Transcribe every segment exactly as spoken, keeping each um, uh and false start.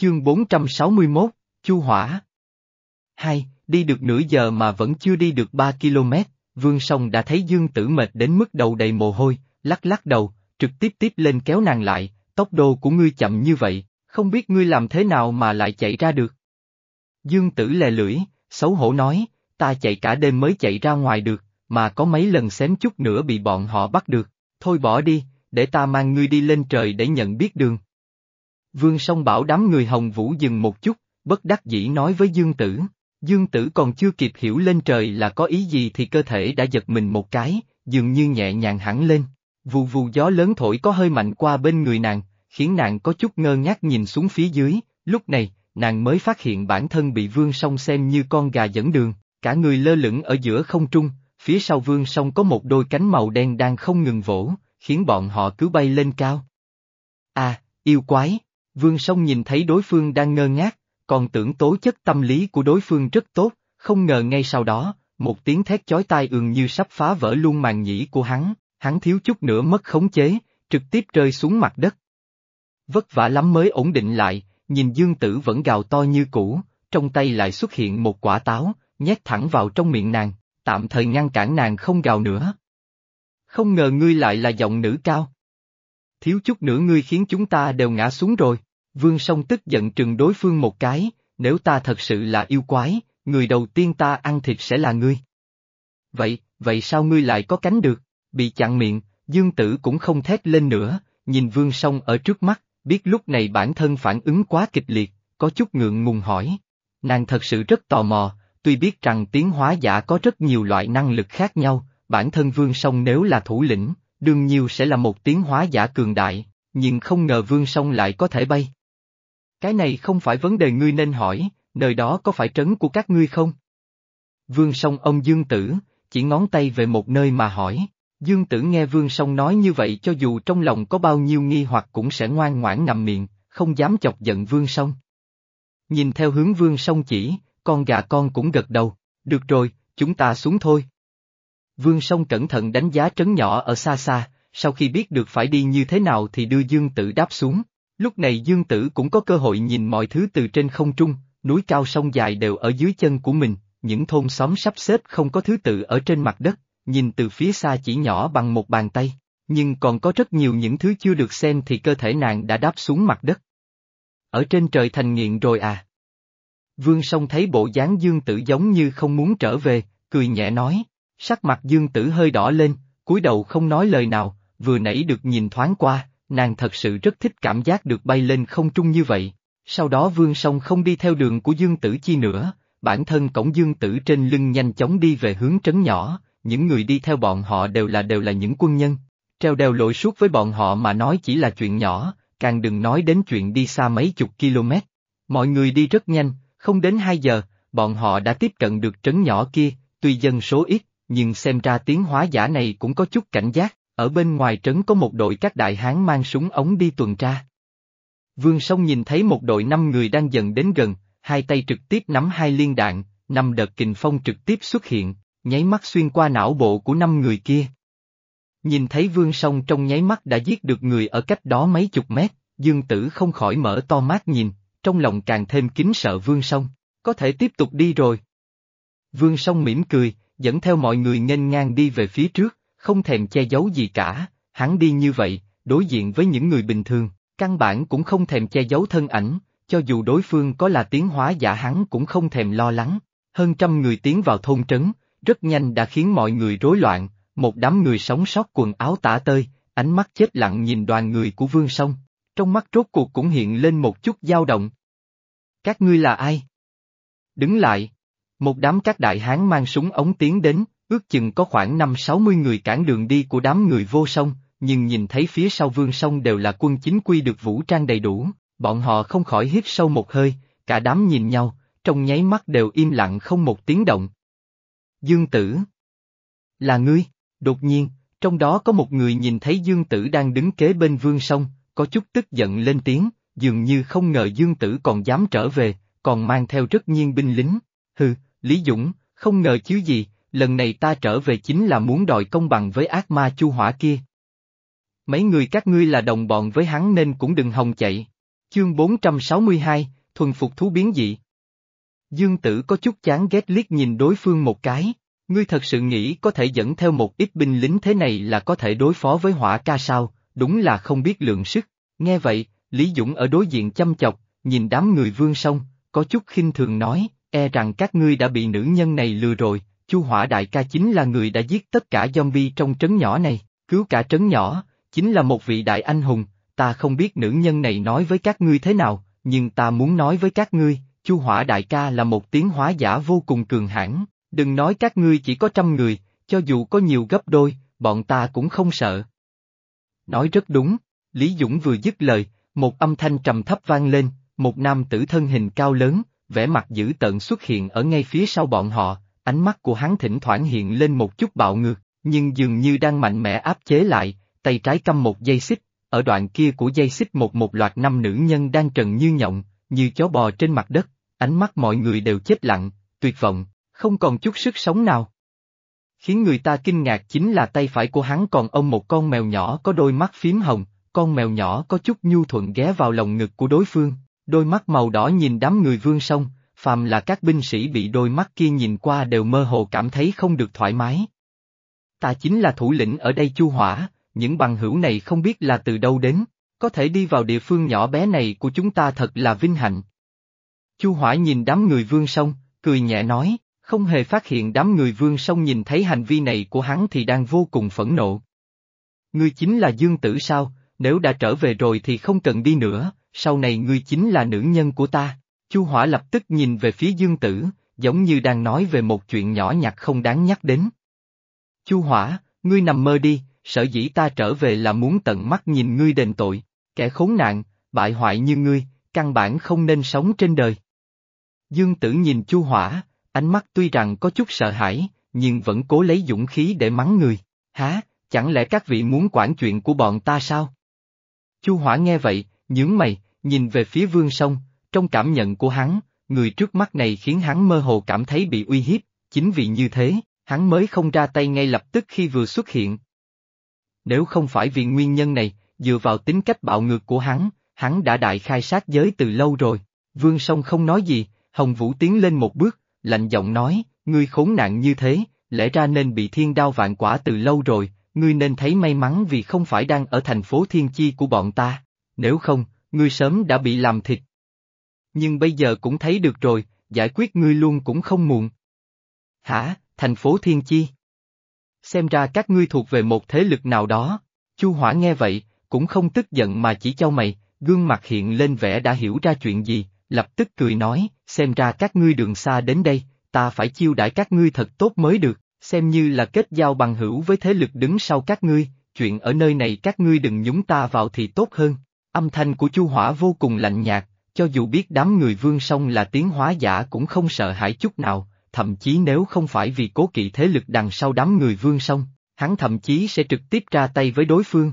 Chương bốn trăm sáu mươi mốt, Chu Hỏa. Hai, đi được nửa giờ mà vẫn chưa đi được ba ki lô mét, Vương Song đã thấy Dương Tử mệt đến mức đầu đầy mồ hôi, lắc lắc đầu, trực tiếp tiếp lên kéo nàng lại, tốc độ của ngươi chậm như vậy, không biết ngươi làm thế nào mà lại chạy ra được. Dương Tử lè lưỡi, xấu hổ nói, ta chạy cả đêm mới chạy ra ngoài được, mà có mấy lần xém chút nữa bị bọn họ bắt được, thôi bỏ đi, để ta mang ngươi đi lên trời để nhận biết đường. Vương Song bảo đám người Hồng Vũ dừng một chút, bất đắc dĩ nói với Dương Tử. Dương Tử còn chưa kịp hiểu lên trời là có ý gì thì cơ thể đã giật mình một cái, dường như nhẹ nhàng hẳn lên. Vù vù gió lớn thổi có hơi mạnh qua bên người nàng, khiến nàng có chút ngơ ngác nhìn xuống phía dưới, lúc này, nàng mới phát hiện bản thân bị Vương Song xem như con gà dẫn đường, cả người lơ lửng ở giữa không trung, phía sau Vương Song có một đôi cánh màu đen đang không ngừng vỗ, khiến bọn họ cứ bay lên cao. À, yêu quái! Vương Song nhìn thấy đối phương đang ngơ ngác, còn tưởng tố chất tâm lý của đối phương rất tốt, không ngờ ngay sau đó, một tiếng thét chói tai ường như sắp phá vỡ luôn màng nhĩ của hắn, hắn thiếu chút nữa mất khống chế, trực tiếp rơi xuống mặt đất. Vất vả lắm mới ổn định lại, nhìn Dương Tử vẫn gào to như cũ, trong tay lại xuất hiện một quả táo, nhét thẳng vào trong miệng nàng, tạm thời ngăn cản nàng không gào nữa. Không ngờ ngươi lại là giọng nữ cao. Thiếu chút nữa ngươi khiến chúng ta đều ngã xuống rồi. Vương Song tức giận trừng đối phương một cái, nếu ta thật sự là yêu quái, người đầu tiên ta ăn thịt sẽ là ngươi. Vậy, vậy sao ngươi lại có cánh được? Bị chặn miệng, Dương Tử cũng không thét lên nữa, nhìn Vương Song ở trước mắt, biết lúc này bản thân phản ứng quá kịch liệt, có chút ngượng ngùng hỏi. Nàng thật sự rất tò mò, tuy biết rằng tiến hóa giả có rất nhiều loại năng lực khác nhau, bản thân Vương Song nếu là thủ lĩnh, đương nhiên sẽ là một tiến hóa giả cường đại, nhưng không ngờ Vương Song lại có thể bay. Cái này không phải vấn đề ngươi nên hỏi, nơi đó có phải trấn của các ngươi không? Vương Song ông Dương Tử, chỉ ngón tay về một nơi mà hỏi. Dương Tử nghe Vương Song nói như vậy cho dù trong lòng có bao nhiêu nghi hoặc cũng sẽ ngoan ngoãn ngậm miệng, không dám chọc giận Vương Song. Nhìn theo hướng Vương Song chỉ, con gà con cũng gật đầu, được rồi, chúng ta xuống thôi. Vương Song cẩn thận đánh giá trấn nhỏ ở xa xa, sau khi biết được phải đi như thế nào thì đưa Dương Tử đáp xuống. Lúc này Dương Tử cũng có cơ hội nhìn mọi thứ từ trên không trung, núi cao sông dài đều ở dưới chân của mình, những thôn xóm sắp xếp không có thứ tự ở trên mặt đất, nhìn từ phía xa chỉ nhỏ bằng một bàn tay, nhưng còn có rất nhiều những thứ chưa được xem thì cơ thể nàng đã đáp xuống mặt đất. Ở trên trời thành nghiện rồi à? Vương Song thấy bộ dáng Dương Tử giống như không muốn trở về, cười nhẹ nói, sắc mặt Dương Tử hơi đỏ lên, cúi đầu không nói lời nào, vừa nãy được nhìn thoáng qua. Nàng thật sự rất thích cảm giác được bay lên không trung như vậy. Sau đó Vương Song không đi theo đường của Dương Tử chi nữa, bản thân cổng Dương Tử trên lưng nhanh chóng đi về hướng trấn nhỏ, những người đi theo bọn họ đều là đều là những quân nhân. Treo đèo lội suốt với bọn họ mà nói chỉ là chuyện nhỏ, càng đừng nói đến chuyện đi xa mấy chục km. Mọi người đi rất nhanh, không đến hai giờ, bọn họ đã tiếp cận được trấn nhỏ kia, tuy dân số ít, nhưng xem ra tiến hóa giả này cũng có chút cảnh giác. Ở bên ngoài trấn có một đội các đại hán mang súng ống đi tuần tra. Vương Song nhìn thấy một đội năm người đang dần đến gần, hai tay trực tiếp nắm hai liên đạn, năm đợt kình phong trực tiếp xuất hiện, nháy mắt xuyên qua não bộ của năm người kia. Nhìn thấy Vương Song trong nháy mắt đã giết được người ở cách đó mấy chục mét, Dương Tử không khỏi mở to mắt nhìn, trong lòng càng thêm kính sợ Vương Song, có thể tiếp tục đi rồi. Vương Song mỉm cười, dẫn theo mọi người nghênh ngang đi về phía trước. Không thèm che giấu gì cả, hắn đi như vậy, đối diện với những người bình thường, căn bản cũng không thèm che giấu thân ảnh, cho dù đối phương có là tiến hóa giả hắn cũng không thèm lo lắng. Hơn trăm người tiến vào thôn trấn, rất nhanh đã khiến mọi người rối loạn, một đám người sống sót quần áo tả tơi, ánh mắt chết lặng nhìn đoàn người của Vương Song, trong mắt rốt cuộc cũng hiện lên một chút dao động. Các ngươi là ai? Đứng lại. Một đám các đại hán mang súng ống tiến đến. Ước chừng có khoảng năm sáu mươi người cản đường đi của đám người Vô Song, nhưng nhìn thấy phía sau Vương Song đều là quân chính quy được vũ trang đầy đủ, bọn họ không khỏi hít sâu một hơi, cả đám nhìn nhau, trong nháy mắt đều im lặng không một tiếng động. Dương Tử. Là ngươi, đột nhiên, trong đó có một người nhìn thấy Dương Tử đang đứng kế bên Vương Song, có chút tức giận lên tiếng, dường như không ngờ Dương Tử còn dám trở về, còn mang theo rất nhiên binh lính. Hừ, Lý Dũng, không ngờ chứ gì. Lần này ta trở về chính là muốn đòi công bằng với ác ma Chu Hỏa kia. Mấy người các ngươi là đồng bọn với hắn nên cũng đừng hòng chạy. Chương bốn trăm sáu mươi hai, thuần phục thú biến dị. Dương Tử có chút chán ghét liếc nhìn đối phương một cái, ngươi thật sự nghĩ có thể dẫn theo một ít binh lính thế này là có thể đối phó với Hỏa Ca sao, đúng là không biết lượng sức. Nghe vậy, Lý Dũng ở đối diện chăm chọc, nhìn đám người Vương Song, có chút khinh thường nói, e rằng các ngươi đã bị nữ nhân này lừa rồi, Chu Hỏa đại ca chính là người đã giết tất cả zombie trong trấn nhỏ này, cứu cả trấn nhỏ, chính là một vị đại anh hùng, ta không biết nữ nhân này nói với các ngươi thế nào, nhưng ta muốn nói với các ngươi, Chu Hỏa đại ca là một tiến hóa giả vô cùng cường hãn, đừng nói các ngươi chỉ có trăm người, cho dù có nhiều gấp đôi, bọn ta cũng không sợ. Nói rất đúng, Lý Dũng vừa dứt lời, một âm thanh trầm thấp vang lên, một nam tử thân hình cao lớn, vẻ mặt dữ tợn xuất hiện ở ngay phía sau bọn họ, ánh mắt của hắn thỉnh thoảng hiện lên một chút bạo ngược, nhưng dường như đang mạnh mẽ áp chế lại, tay trái cầm một dây xích, ở đoạn kia của dây xích một một loạt năm nữ nhân đang trần như nhộng, như chó bò trên mặt đất, ánh mắt mọi người đều chết lặng, tuyệt vọng, không còn chút sức sống nào. Khiến người ta kinh ngạc chính là tay phải của hắn còn ôm một con mèo nhỏ có đôi mắt phím hồng, con mèo nhỏ có chút nhu thuận ghé vào lồng ngực của đối phương, đôi mắt màu đỏ nhìn đám người Vương Song, phàm là các binh sĩ bị đôi mắt kia nhìn qua đều mơ hồ cảm thấy không được thoải mái. Ta chính là thủ lĩnh ở đây Chu Hỏa, những bằng hữu này không biết là từ đâu đến, có thể đi vào địa phương nhỏ bé này của chúng ta thật là vinh hạnh. Chu Hỏa nhìn đám người Vương Song, cười nhẹ nói, không hề phát hiện đám người Vương Song nhìn thấy hành vi này của hắn thì đang vô cùng phẫn nộ. Ngươi chính là Dương Tử sao, nếu đã trở về rồi thì không cần đi nữa, sau này ngươi chính là nữ nhân của ta. Chu Hỏa lập tức nhìn về phía Dương Tử, giống như đang nói về một chuyện nhỏ nhặt không đáng nhắc đến. Chu Hỏa, ngươi nằm mơ đi, sở dĩ ta trở về là muốn tận mắt nhìn ngươi đền tội, kẻ khốn nạn, bại hoại như ngươi, căn bản không nên sống trên đời. Dương Tử nhìn Chu Hỏa, ánh mắt tuy rằng có chút sợ hãi, nhưng vẫn cố lấy dũng khí để mắng người. Há, chẳng lẽ các vị muốn quản chuyện của bọn ta sao? Chu Hỏa nghe vậy, nhướng mày, nhìn về phía Vương Song, trong cảm nhận của hắn, người trước mắt này khiến hắn mơ hồ cảm thấy bị uy hiếp, chính vì như thế, hắn mới không ra tay ngay lập tức khi vừa xuất hiện. Nếu không phải vì nguyên nhân này, dựa vào tính cách bạo ngược của hắn, hắn đã đại khai sát giới từ lâu rồi. Vương Song không nói gì, Hồng Vũ tiến lên một bước, lạnh giọng nói, ngươi khốn nạn như thế, lẽ ra nên bị thiên đao vạn quả từ lâu rồi, ngươi nên thấy may mắn vì không phải đang ở thành phố Thiên Chi của bọn ta, nếu không, ngươi sớm đã bị làm thịt. Nhưng bây giờ cũng thấy được rồi, giải quyết ngươi luôn cũng không muộn. Hả, thành phố Thiên Chi? Xem ra các ngươi thuộc về một thế lực nào đó. Chu Hỏa nghe vậy, cũng không tức giận mà chỉ chau mày, gương mặt hiện lên vẻ đã hiểu ra chuyện gì, lập tức cười nói, xem ra các ngươi đường xa đến đây, ta phải chiêu đãi các ngươi thật tốt mới được, xem như là kết giao bằng hữu với thế lực đứng sau các ngươi, chuyện ở nơi này các ngươi đừng nhúng ta vào thì tốt hơn. Âm thanh của Chu Hỏa vô cùng lạnh nhạt, cho dù biết đám người Vương Song là tiến hóa giả cũng không sợ hãi chút nào, thậm chí nếu không phải vì cố kỵ thế lực đằng sau đám người Vương Song, hắn thậm chí sẽ trực tiếp ra tay với đối phương.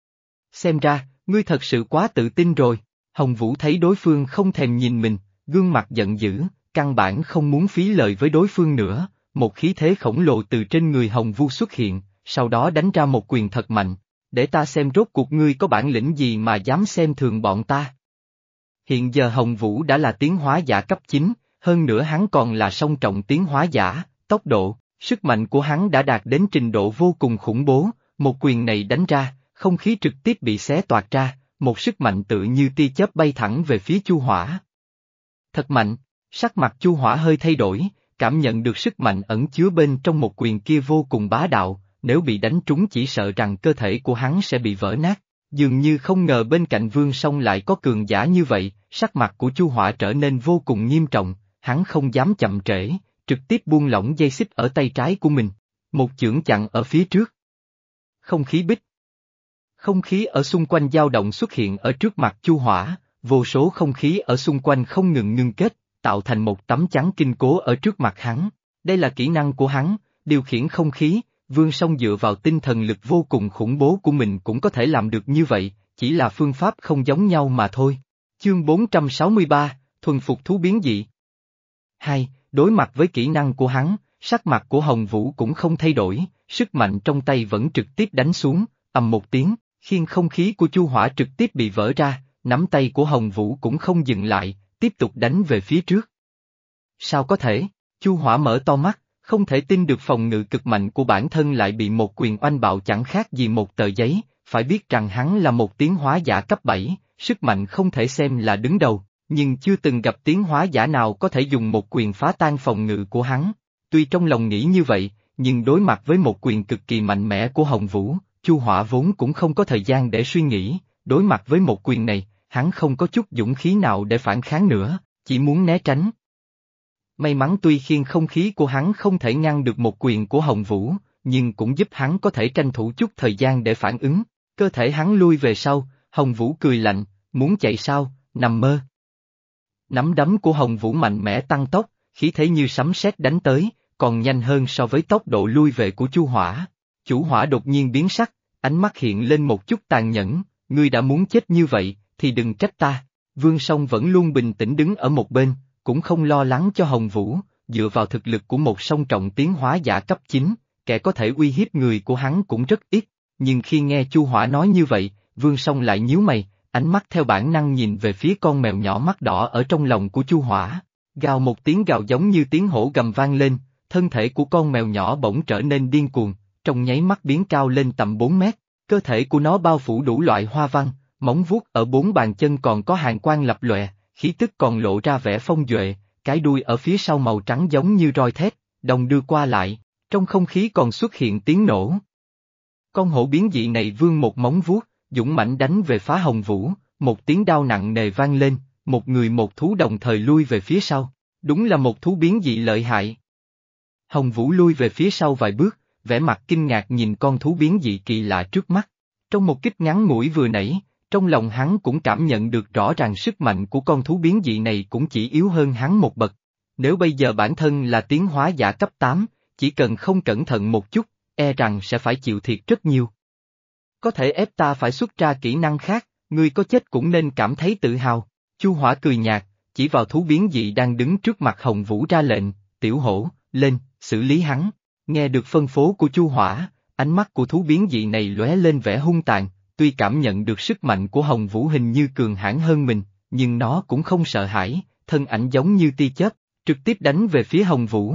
Xem ra, ngươi thật sự quá tự tin rồi. Hồng Vũ thấy đối phương không thèm nhìn mình, gương mặt giận dữ, căn bản không muốn phí lời với đối phương nữa, một khí thế khổng lồ từ trên người Hồng Vũ xuất hiện, sau đó đánh ra một quyền thật mạnh, để ta xem rốt cuộc ngươi có bản lĩnh gì mà dám xem thường bọn ta. Hiện giờ Hồng Vũ đã là tiến hóa giả cấp chín, hơn nữa hắn còn là song trọng tiến hóa giả, tốc độ, sức mạnh của hắn đã đạt đến trình độ vô cùng khủng bố, một quyền này đánh ra, không khí trực tiếp bị xé toạc ra, một sức mạnh tự như tia chớp bay thẳng về phía Chu Hỏa. Thật mạnh, sắc mặt Chu Hỏa hơi thay đổi, cảm nhận được sức mạnh ẩn chứa bên trong một quyền kia vô cùng bá đạo, nếu bị đánh trúng chỉ sợ rằng cơ thể của hắn sẽ bị vỡ nát, dường như không ngờ bên cạnh Vương Song lại có cường giả như vậy, sắc mặt của Chu Hỏa trở nên vô cùng nghiêm trọng, hắn không dám chậm trễ, trực tiếp buông lỏng dây xích ở tay trái của mình, một chưởng chặn ở phía trước. Không khí bích. Không khí ở xung quanh dao động xuất hiện ở trước mặt Chu Hỏa, vô số không khí ở xung quanh không ngừng ngưng kết, tạo thành một tấm chắn kiên cố ở trước mặt hắn. Đây là kỹ năng của hắn, điều khiển không khí, Vương Song dựa vào tinh thần lực vô cùng khủng bố của mình cũng có thể làm được như vậy, chỉ là phương pháp không giống nhau mà thôi. Chương bốn trăm sáu mươi ba, thuần phục thú biến dị. Hai, đối mặt với kỹ năng của hắn, sắc mặt của Hồng Vũ cũng không thay đổi, sức mạnh trong tay vẫn trực tiếp đánh xuống, ầm một tiếng, khiên không khí của Chu Hỏa trực tiếp bị vỡ ra, nắm tay của Hồng Vũ cũng không dừng lại, tiếp tục đánh về phía trước. Sao có thể? Chu Hỏa mở to mắt, không thể tin được phòng ngự cực mạnh của bản thân lại bị một quyền oanh bạo chẳng khác gì một tờ giấy, phải biết rằng hắn là một tiến hóa giả cấp bảy, sức mạnh không thể xem là đứng đầu, nhưng chưa từng gặp tiến hóa giả nào có thể dùng một quyền phá tan phòng ngự của hắn. Tuy trong lòng nghĩ như vậy, nhưng đối mặt với một quyền cực kỳ mạnh mẽ của Hồng Vũ, Chu Hỏa vốn cũng không có thời gian để suy nghĩ, đối mặt với một quyền này, hắn không có chút dũng khí nào để phản kháng nữa, chỉ muốn né tránh. May mắn tuy khiên không khí của hắn không thể ngăn được một quyền của Hồng Vũ, nhưng cũng giúp hắn có thể tranh thủ chút thời gian để phản ứng, cơ thể hắn lui về sau, Hồng Vũ cười lạnh, muốn chạy sao, nằm mơ. Nắm đấm của Hồng Vũ mạnh mẽ tăng tốc, khí thế như sấm sét đánh tới, còn nhanh hơn so với tốc độ lui về của Chu Hỏa. Chu Hỏa đột nhiên biến sắc, ánh mắt hiện lên một chút tàn nhẫn, ngươi đã muốn chết như vậy, thì đừng trách ta. Vương Song vẫn luôn bình tĩnh đứng ở một bên, cũng không lo lắng cho Hồng Vũ, dựa vào thực lực của một song trọng tiến hóa giả cấp chín, kẻ có thể uy hiếp người của hắn cũng rất ít, nhưng khi nghe Chu Hỏa nói như vậy, Vương Song lại nhíu mày, ánh mắt theo bản năng nhìn về phía con mèo nhỏ mắt đỏ ở trong lòng của Chu Hỏa. Gào một tiếng gào giống như tiếng hổ gầm vang lên, thân thể của con mèo nhỏ bỗng trở nên điên cuồng, trong nháy mắt biến cao lên tầm bốn mét, cơ thể của nó bao phủ đủ loại hoa văn, móng vuốt ở bốn bàn chân còn có hàn quang lập lòe, khí tức còn lộ ra vẻ phong duệ, cái đuôi ở phía sau màu trắng giống như roi thép, đồng đưa qua lại, trong không khí còn xuất hiện tiếng nổ. Con hổ biến dị này vươn một móng vuốt, dũng mãnh đánh về phá Hồng Vũ, một tiếng đao nặng nề vang lên, một người một thú đồng thời lui về phía sau, đúng là một thú biến dị lợi hại. Hồng Vũ lui về phía sau vài bước, vẻ mặt kinh ngạc nhìn con thú biến dị kỳ lạ trước mắt. Trong một kích ngắn ngủi vừa nãy, trong lòng hắn cũng cảm nhận được rõ ràng sức mạnh của con thú biến dị này cũng chỉ yếu hơn hắn một bậc. Nếu bây giờ bản thân là tiến hóa giả cấp tám, chỉ cần không cẩn thận một chút, e rằng sẽ phải chịu thiệt rất nhiều. Có thể ép ta phải xuất ra kỹ năng khác, ngươi có chết cũng nên cảm thấy tự hào. Chu Hỏa cười nhạt, chỉ vào thú biến dị đang đứng trước mặt Hồng Vũ ra lệnh, tiểu hổ, lên, xử lý hắn. Nghe được phân phối của Chu Hỏa, ánh mắt của thú biến dị này lóe lên vẻ hung tàn, tuy cảm nhận được sức mạnh của Hồng Vũ hình như cường hãn hơn mình, nhưng nó cũng không sợ hãi, thân ảnh giống như tia chớp, trực tiếp đánh về phía Hồng Vũ.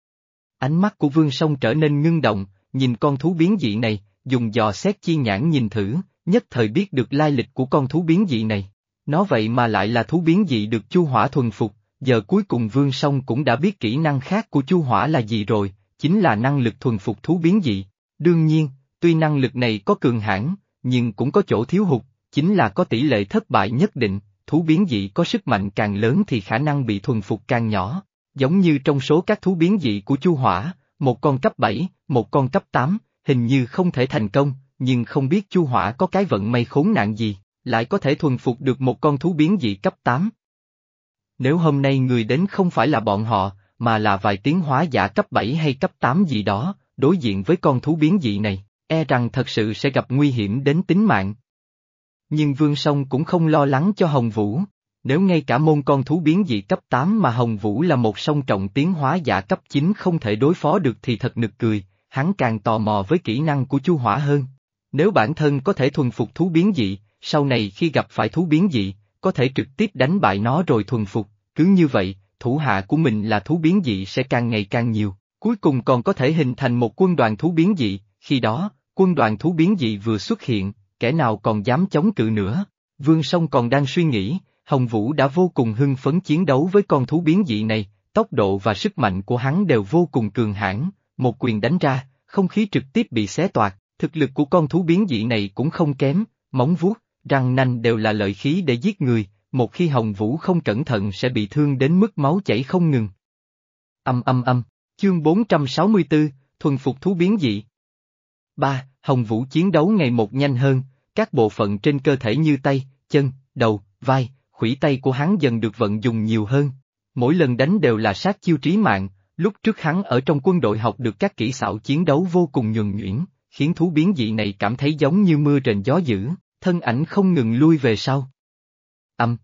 Ánh mắt của Vương Song trở nên ngưng động, nhìn con thú biến dị này, dùng dò xét chi nhãn nhìn thử, nhất thời biết được lai lịch của con thú biến dị này. Nó vậy mà lại là thú biến dị được Chu Hỏa thuần phục, giờ cuối cùng Vương Song cũng đã biết kỹ năng khác của Chu Hỏa là gì rồi, chính là năng lực thuần phục thú biến dị. Đương nhiên, tuy năng lực này có cường hãn, nhưng cũng có chỗ thiếu hụt, chính là có tỷ lệ thất bại nhất định, thú biến dị có sức mạnh càng lớn thì khả năng bị thuần phục càng nhỏ. Giống như trong số các thú biến dị của Chu Hỏa, một con cấp bảy, một con cấp tám, hình như không thể thành công, nhưng không biết Chu Hỏa có cái vận may khốn nạn gì, lại có thể thuần phục được một con thú biến dị cấp tám. Nếu hôm nay người đến không phải là bọn họ, mà là vài tiến hóa giả cấp bảy hay cấp tám gì đó, đối diện với con thú biến dị này, e rằng thật sự sẽ gặp nguy hiểm đến tính mạng. Nhưng Vương Song cũng không lo lắng cho Hồng Vũ, nếu ngay cả môn con thú biến dị cấp tám mà Hồng Vũ là một song trọng tiến hóa giả cấp chín không thể đối phó được thì thật nực cười, hắn càng tò mò với kỹ năng của Chu Hỏa hơn. Nếu bản thân có thể thuần phục thú biến dị, sau này khi gặp phải thú biến dị, có thể trực tiếp đánh bại nó rồi thuần phục, cứ như vậy, thủ hạ của mình là thú biến dị sẽ càng ngày càng nhiều, cuối cùng còn có thể hình thành một quân đoàn thú biến dị, khi đó, quân đoàn thú biến dị vừa xuất hiện, kẻ nào còn dám chống cự nữa. Vương Song còn đang suy nghĩ, Hồng Vũ đã vô cùng hưng phấn chiến đấu với con thú biến dị này, tốc độ và sức mạnh của hắn đều vô cùng cường hãn, một quyền đánh ra, không khí trực tiếp bị xé toạc, thực lực của con thú biến dị này cũng không kém, móng vuốt, răng nanh đều là lợi khí để giết người, một khi Hồng Vũ không cẩn thận sẽ bị thương đến mức máu chảy không ngừng. Âm âm âm, chương bốn trăm sáu mươi tư, thuần phục thú biến dị. ba. Hồng Vũ chiến đấu ngày một nhanh hơn, các bộ phận trên cơ thể như tay, chân, đầu, vai, khuỷu tay của hắn dần được vận dụng nhiều hơn. Mỗi lần đánh đều là sát chiêu trí mạng, lúc trước hắn ở trong quân đội học được các kỹ xảo chiến đấu vô cùng nhuần nhuyễn, khiến thú biến dị này cảm thấy giống như mưa rền gió dữ, thân ảnh không ngừng lui về sau. Âm.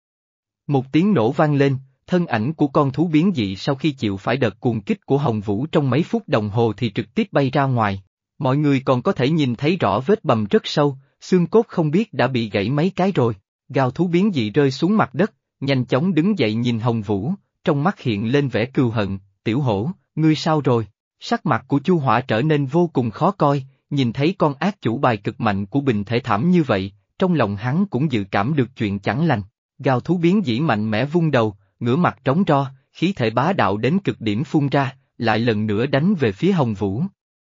Một tiếng nổ vang lên, thân ảnh của con thú biến dị sau khi chịu phải đợt cuồng kích của Hồng Vũ trong mấy phút đồng hồ thì trực tiếp bay ra ngoài. Mọi người còn có thể nhìn thấy rõ vết bầm rất sâu, xương cốt không biết đã bị gãy mấy cái rồi. Gào thú biến dị rơi xuống mặt đất, nhanh chóng đứng dậy nhìn Hồng Vũ, trong mắt hiện lên vẻ cừu hận, tiểu hổ, ngươi sao rồi? Sắc mặt của Chu Hỏa trở nên vô cùng khó coi, nhìn thấy con ác chủ bài cực mạnh của Bình Thể thảm như vậy, trong lòng hắn cũng dự cảm được chuyện chẳng lành. Gào thú biến dĩ mạnh mẽ vung đầu, ngửa mặt trống ro, khí thể bá đạo đến cực điểm phun ra, lại lần nữa đánh về phía Hồng Vũ.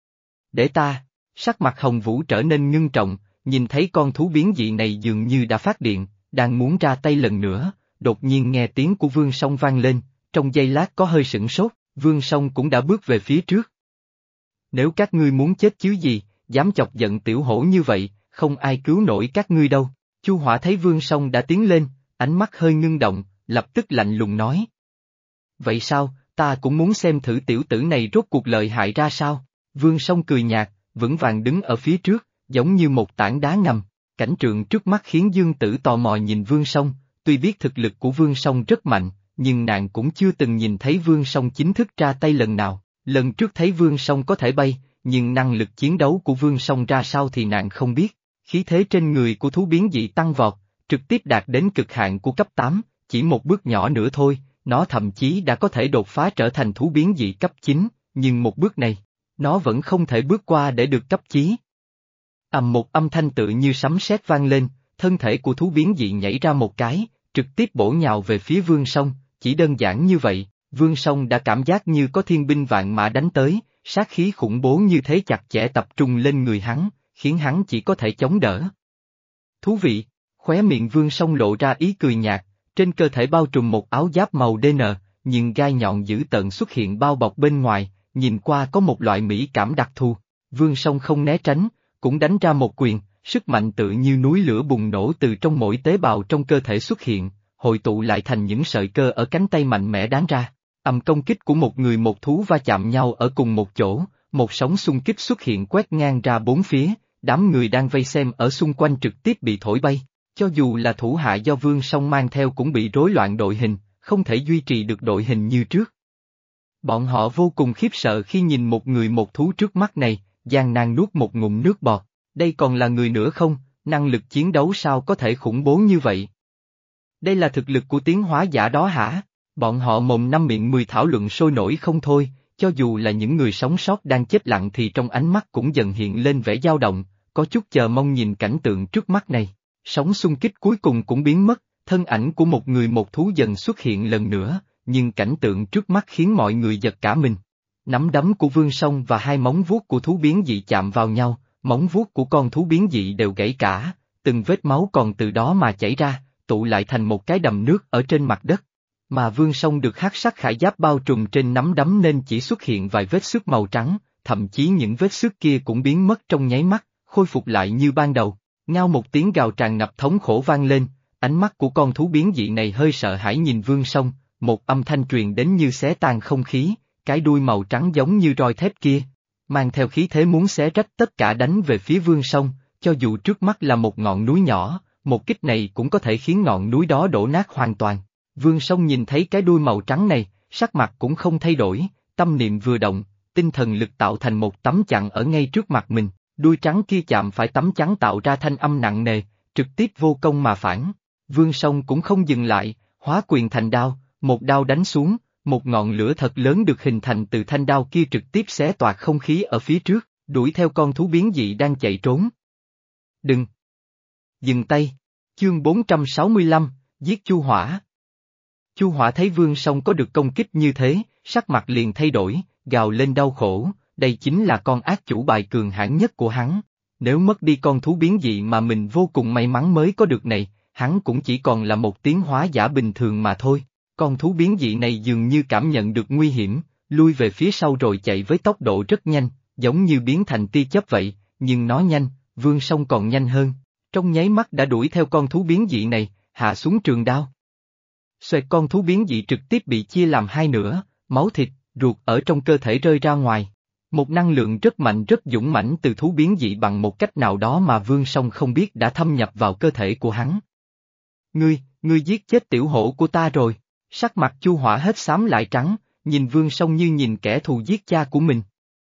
Để ta, sắc mặt Hồng Vũ trở nên ngưng trọng, nhìn thấy con thú biến dị này dường như đã phát điện, đang muốn ra tay lần nữa, đột nhiên nghe tiếng của Vương Song vang lên, trong giây lát có hơi sửng sốt, Vương Song cũng đã bước về phía trước. Nếu các ngươi muốn chết chứ gì, dám chọc giận tiểu hổ như vậy, không ai cứu nổi các ngươi đâu. Chu Hỏa thấy Vương Song đã tiến lên, ánh mắt hơi ngưng động, lập tức lạnh lùng nói. Vậy sao, ta cũng muốn xem thử tiểu tử này rốt cuộc lợi hại ra sao. Vương Song cười nhạt, vững vàng đứng ở phía trước, giống như một tảng đá ngầm. Cảnh tượng trước mắt khiến Dương Tử tò mò nhìn Vương Song, tuy biết thực lực của Vương Song rất mạnh, nhưng nàng cũng chưa từng nhìn thấy Vương Song chính thức ra tay lần nào. Lần trước thấy Vương Song có thể bay, nhưng năng lực chiến đấu của Vương Song ra sao thì nàng không biết. Khí thế trên người của thú biến dị tăng vọt, trực tiếp đạt đến cực hạn của cấp tám, chỉ một bước nhỏ nữa thôi, nó thậm chí đã có thể đột phá trở thành thú biến dị cấp chín, nhưng một bước này, nó vẫn không thể bước qua để được cấp chí. Ầm một âm thanh tự như sấm sét vang lên, thân thể của thú biến dị nhảy ra một cái, trực tiếp bổ nhào về phía Vương Song, chỉ đơn giản như vậy, Vương Song đã cảm giác như có thiên binh vạn mã đánh tới, sát khí khủng bố như thế chặt chẽ tập trung lên người hắn, khiến hắn chỉ có thể chống đỡ. Thú vị, khóe miệng Vương Song lộ ra ý cười nhạt, trên cơ thể bao trùm một áo giáp màu đê en, nhưng gai nhọn dữ tợn xuất hiện bao bọc bên ngoài, nhìn qua có một loại mỹ cảm đặc thù. Vương Song không né tránh, cũng đánh ra một quyền, sức mạnh tự như núi lửa bùng nổ từ trong mỗi tế bào trong cơ thể xuất hiện, hội tụ lại thành những sợi cơ ở cánh tay mạnh mẽ đán ra. Ầm công kích của một người một thú va chạm nhau ở cùng một chỗ, một sóng xung kích xuất hiện quét ngang ra bốn phía, đám người đang vây xem ở xung quanh trực tiếp bị thổi bay, cho dù là thủ hạ do Vương Song mang theo cũng bị rối loạn đội hình, không thể duy trì được đội hình như trước. Bọn họ vô cùng khiếp sợ khi nhìn một người một thú trước mắt này, gian nan nuốt một ngụm nước bọt, đây còn là người nữa không, năng lực chiến đấu sao có thể khủng bố như vậy? Đây là thực lực của tiến hóa giả đó hả? Bọn họ mồm năm miệng mười thảo luận sôi nổi không thôi, cho dù là những người sống sót đang chết lặng thì trong ánh mắt cũng dần hiện lên vẻ dao động, có chút chờ mong nhìn cảnh tượng trước mắt này. Sóng xung kích cuối cùng cũng biến mất, thân ảnh của một người một thú dần xuất hiện lần nữa, nhưng cảnh tượng trước mắt khiến mọi người giật cả mình. Nắm đấm của Vương Song và hai móng vuốt của thú biến dị chạm vào nhau, móng vuốt của con thú biến dị đều gãy cả, từng vết máu còn từ đó mà chảy ra, tụ lại thành một cái đầm nước ở trên mặt đất. Mà Vương Song được hắc sắc khải giáp bao trùm trên nắm đấm nên chỉ xuất hiện vài vết xước màu trắng, thậm chí những vết xước kia cũng biến mất trong nháy mắt, khôi phục lại như ban đầu. Ngao một tiếng gào tràn ngập thống khổ vang lên, ánh mắt của con thú biến dị này hơi sợ hãi nhìn Vương Song, một âm thanh truyền đến như xé tan không khí, cái đuôi màu trắng giống như roi thép kia, mang theo khí thế muốn xé rách tất cả đánh về phía Vương Song, cho dù trước mắt là một ngọn núi nhỏ, một kích này cũng có thể khiến ngọn núi đó đổ nát hoàn toàn. Vương Song nhìn thấy cái đuôi màu trắng này, sắc mặt cũng không thay đổi, tâm niệm vừa động, tinh thần lực tạo thành một tấm chặn ở ngay trước mặt mình, đuôi trắng kia chạm phải tấm chắn tạo ra thanh âm nặng nề, trực tiếp vô công mà phản. Vương Song cũng không dừng lại, hóa quyền thành đao, một đao đánh xuống, một ngọn lửa thật lớn được hình thành từ thanh đao kia trực tiếp xé toạc không khí ở phía trước, đuổi theo con thú biến dị đang chạy trốn. Đừng! Dừng tay! Chương bốn trăm sáu mươi lăm, giết Chu Hỏa. Chu Hỏa thấy Vương Song có được công kích như thế, sắc mặt liền thay đổi, gào lên đau khổ, đây chính là con ác chủ bài cường hãn nhất của hắn. Nếu mất đi con thú biến dị mà mình vô cùng may mắn mới có được này, hắn cũng chỉ còn là một tiến hóa giả bình thường mà thôi. Con thú biến dị này dường như cảm nhận được nguy hiểm, lui về phía sau rồi chạy với tốc độ rất nhanh, giống như biến thành tia chớp vậy, nhưng nó nhanh, Vương Song còn nhanh hơn. Trong nháy mắt đã đuổi theo con thú biến dị này, hạ xuống trường đao. Xoẹt con thú biến dị trực tiếp bị chia làm hai nửa, máu thịt, ruột ở trong cơ thể rơi ra ngoài. Một năng lượng rất mạnh rất dũng mãnh từ thú biến dị bằng một cách nào đó mà Vương Song không biết đã thâm nhập vào cơ thể của hắn. Ngươi, ngươi giết chết tiểu hổ của ta rồi. Sắc mặt Chu Hỏa hết xám lại trắng, nhìn Vương Song như nhìn kẻ thù giết cha của mình.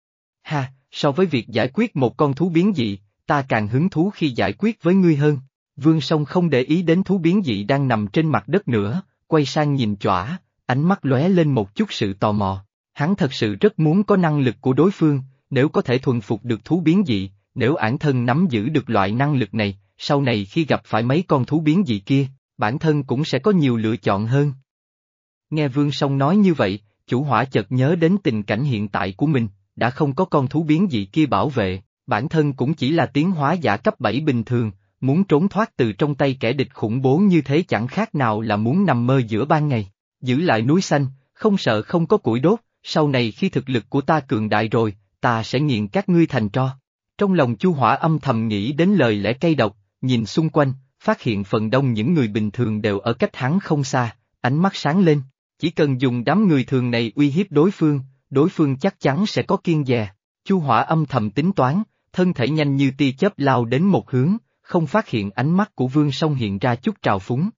Ha, so với việc giải quyết một con thú biến dị, ta càng hứng thú khi giải quyết với ngươi hơn. Vương Song không để ý đến thú biến dị đang nằm trên mặt đất nữa, quay sang nhìn Chỏa, ánh mắt lóe lên một chút sự tò mò. Hắn thật sự rất muốn có năng lực của đối phương, nếu có thể thuần phục được thú biến dị, nếu bản thân nắm giữ được loại năng lực này, sau này khi gặp phải mấy con thú biến dị kia, bản thân cũng sẽ có nhiều lựa chọn hơn. Nghe Vương Song nói như vậy, Chủ Hỏa chợt nhớ đến tình cảnh hiện tại của mình, đã không có con thú biến dị kia bảo vệ, bản thân cũng chỉ là tiến hóa giả cấp bảy bình thường, muốn trốn thoát từ trong tay kẻ địch khủng bố như thế chẳng khác nào là muốn nằm mơ giữa ban ngày, giữ lại núi xanh, không sợ không có củi đốt, sau này khi thực lực của ta cường đại rồi, ta sẽ nghiền các ngươi thành tro. Trong lòng Chu Hỏa âm thầm nghĩ đến lời lẽ cay độc, nhìn xung quanh, phát hiện phần đông những người bình thường đều ở cách hắn không xa, ánh mắt sáng lên, chỉ cần dùng đám người thường này uy hiếp đối phương, đối phương chắc chắn sẽ có kiêng dè. Chu Hỏa âm thầm tính toán, thân thể nhanh như tia chớp lao đến một hướng, không phát hiện ánh mắt của Vương Song hiện ra chút trào phúng.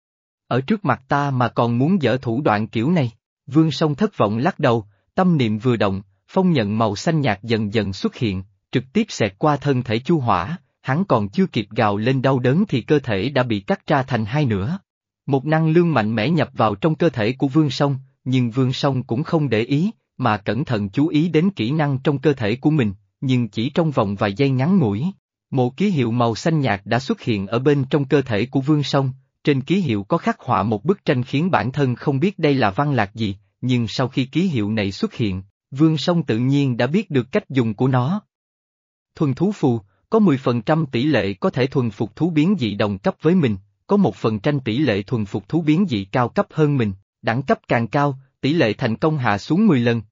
Ở trước mặt ta mà còn muốn dở thủ đoạn kiểu này, Vương Song thất vọng lắc đầu, tâm niệm vừa động, phong nhận màu xanh nhạt dần dần xuất hiện, trực tiếp xẹt qua thân thể Chu Hỏa, hắn còn chưa kịp gào lên đau đớn thì cơ thể đã bị cắt ra thành hai nửa. Một năng lượng mạnh mẽ nhập vào trong cơ thể của Vương Song, nhưng Vương Song cũng không để ý, mà cẩn thận chú ý đến kỹ năng trong cơ thể của mình, nhưng chỉ trong vòng vài giây ngắn ngủi. Một ký hiệu màu xanh nhạt đã xuất hiện ở bên trong cơ thể của Vương Song, trên ký hiệu có khắc họa một bức tranh khiến bản thân không biết đây là văn lạc gì, nhưng sau khi ký hiệu này xuất hiện, Vương Song tự nhiên đã biết được cách dùng của nó. Thuần thú phù, có mười phần trăm tỷ lệ có thể thuần phục thú biến dị đồng cấp với mình, có một phần trăm tỷ lệ thuần phục thú biến dị cao cấp hơn mình, đẳng cấp càng cao, tỷ lệ thành công hạ xuống mười lần.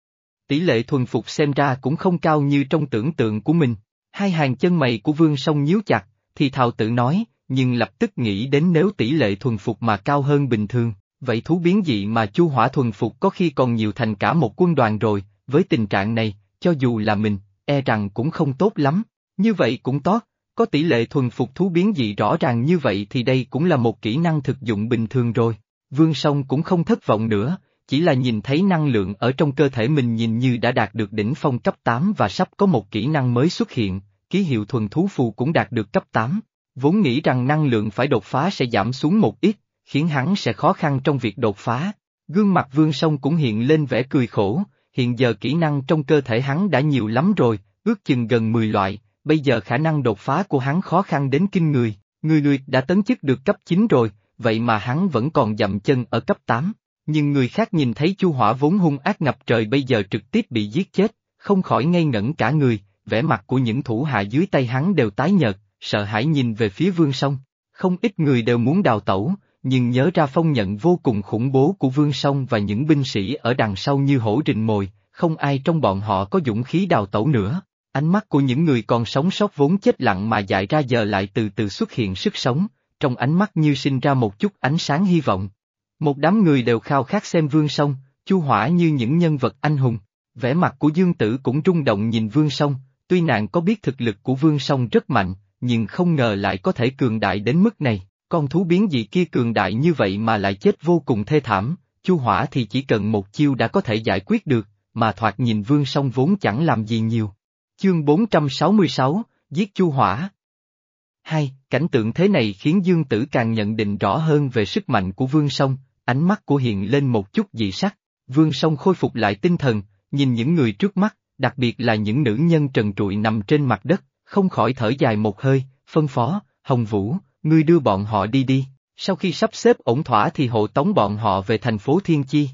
Tỷ lệ thuần phục xem ra cũng không cao như trong tưởng tượng của mình. Hai hàng chân mày của Vương Song nhíu chặt, thì thào tự nói, nhưng lập tức nghĩ đến nếu tỷ lệ thuần phục mà cao hơn bình thường, vậy thú biến dị mà Chu Hỏa thuần phục có khi còn nhiều thành cả một quân đoàn rồi, với tình trạng này, cho dù là mình, e rằng cũng không tốt lắm, như vậy cũng tốt, có tỷ lệ thuần phục thú biến dị rõ ràng như vậy thì đây cũng là một kỹ năng thực dụng bình thường rồi. Vương Song cũng không thất vọng nữa, chỉ là nhìn thấy năng lượng ở trong cơ thể mình nhìn như đã đạt được đỉnh phong cấp tám và sắp có một kỹ năng mới xuất hiện, ký hiệu thuần thú phù cũng đạt được cấp tám, vốn nghĩ rằng năng lượng phải đột phá sẽ giảm xuống một ít, khiến hắn sẽ khó khăn trong việc đột phá. Gương mặt Vương Song cũng hiện lên vẻ cười khổ, hiện giờ kỹ năng trong cơ thể hắn đã nhiều lắm rồi, ước chừng gần mười loại, bây giờ khả năng đột phá của hắn khó khăn đến kinh người, người người đã tấn chức được cấp chín rồi, vậy mà hắn vẫn còn dậm chân ở cấp tám. Nhưng người khác nhìn thấy Chu Hỏa vốn hung ác ngập trời bây giờ trực tiếp bị giết chết, không khỏi ngây ngẩn cả người, vẻ mặt của những thủ hạ dưới tay hắn đều tái nhợt, sợ hãi nhìn về phía Vương Song. Không ít người đều muốn đào tẩu, nhưng nhớ ra phong nhận vô cùng khủng bố của Vương Song và những binh sĩ ở đằng sau như hổ rình mồi, không ai trong bọn họ có dũng khí đào tẩu nữa. Ánh mắt của những người còn sống sót vốn chết lặng mà dại ra giờ lại từ từ xuất hiện sức sống, trong ánh mắt như sinh ra một chút ánh sáng hy vọng. Một đám người đều khao khát xem Vương Song, Chu Hỏa như những nhân vật anh hùng. Vẻ mặt của Dương Tử cũng rung động nhìn Vương Song, tuy nàng có biết thực lực của Vương Song rất mạnh, nhưng không ngờ lại có thể cường đại đến mức này. Con thú biến dị kia cường đại như vậy mà lại chết vô cùng thê thảm, Chu Hỏa thì chỉ cần một chiêu đã có thể giải quyết được, mà thoạt nhìn Vương Song vốn chẳng làm gì nhiều. Chương bốn trăm sáu mươi sáu, giết Chu Hỏa. Hai, cảnh tượng thế này khiến Dương Tử càng nhận định rõ hơn về sức mạnh của Vương Song, ánh mắt của hiện lên một chút dị sắc. Vương Song khôi phục lại tinh thần, nhìn những người trước mắt, đặc biệt là những nữ nhân trần trụi nằm trên mặt đất, không khỏi thở dài một hơi, phân phó, Hồng Vũ, ngươi đưa bọn họ đi đi, sau khi sắp xếp ổn thỏa thì hộ tống bọn họ về thành phố Thiên Chi.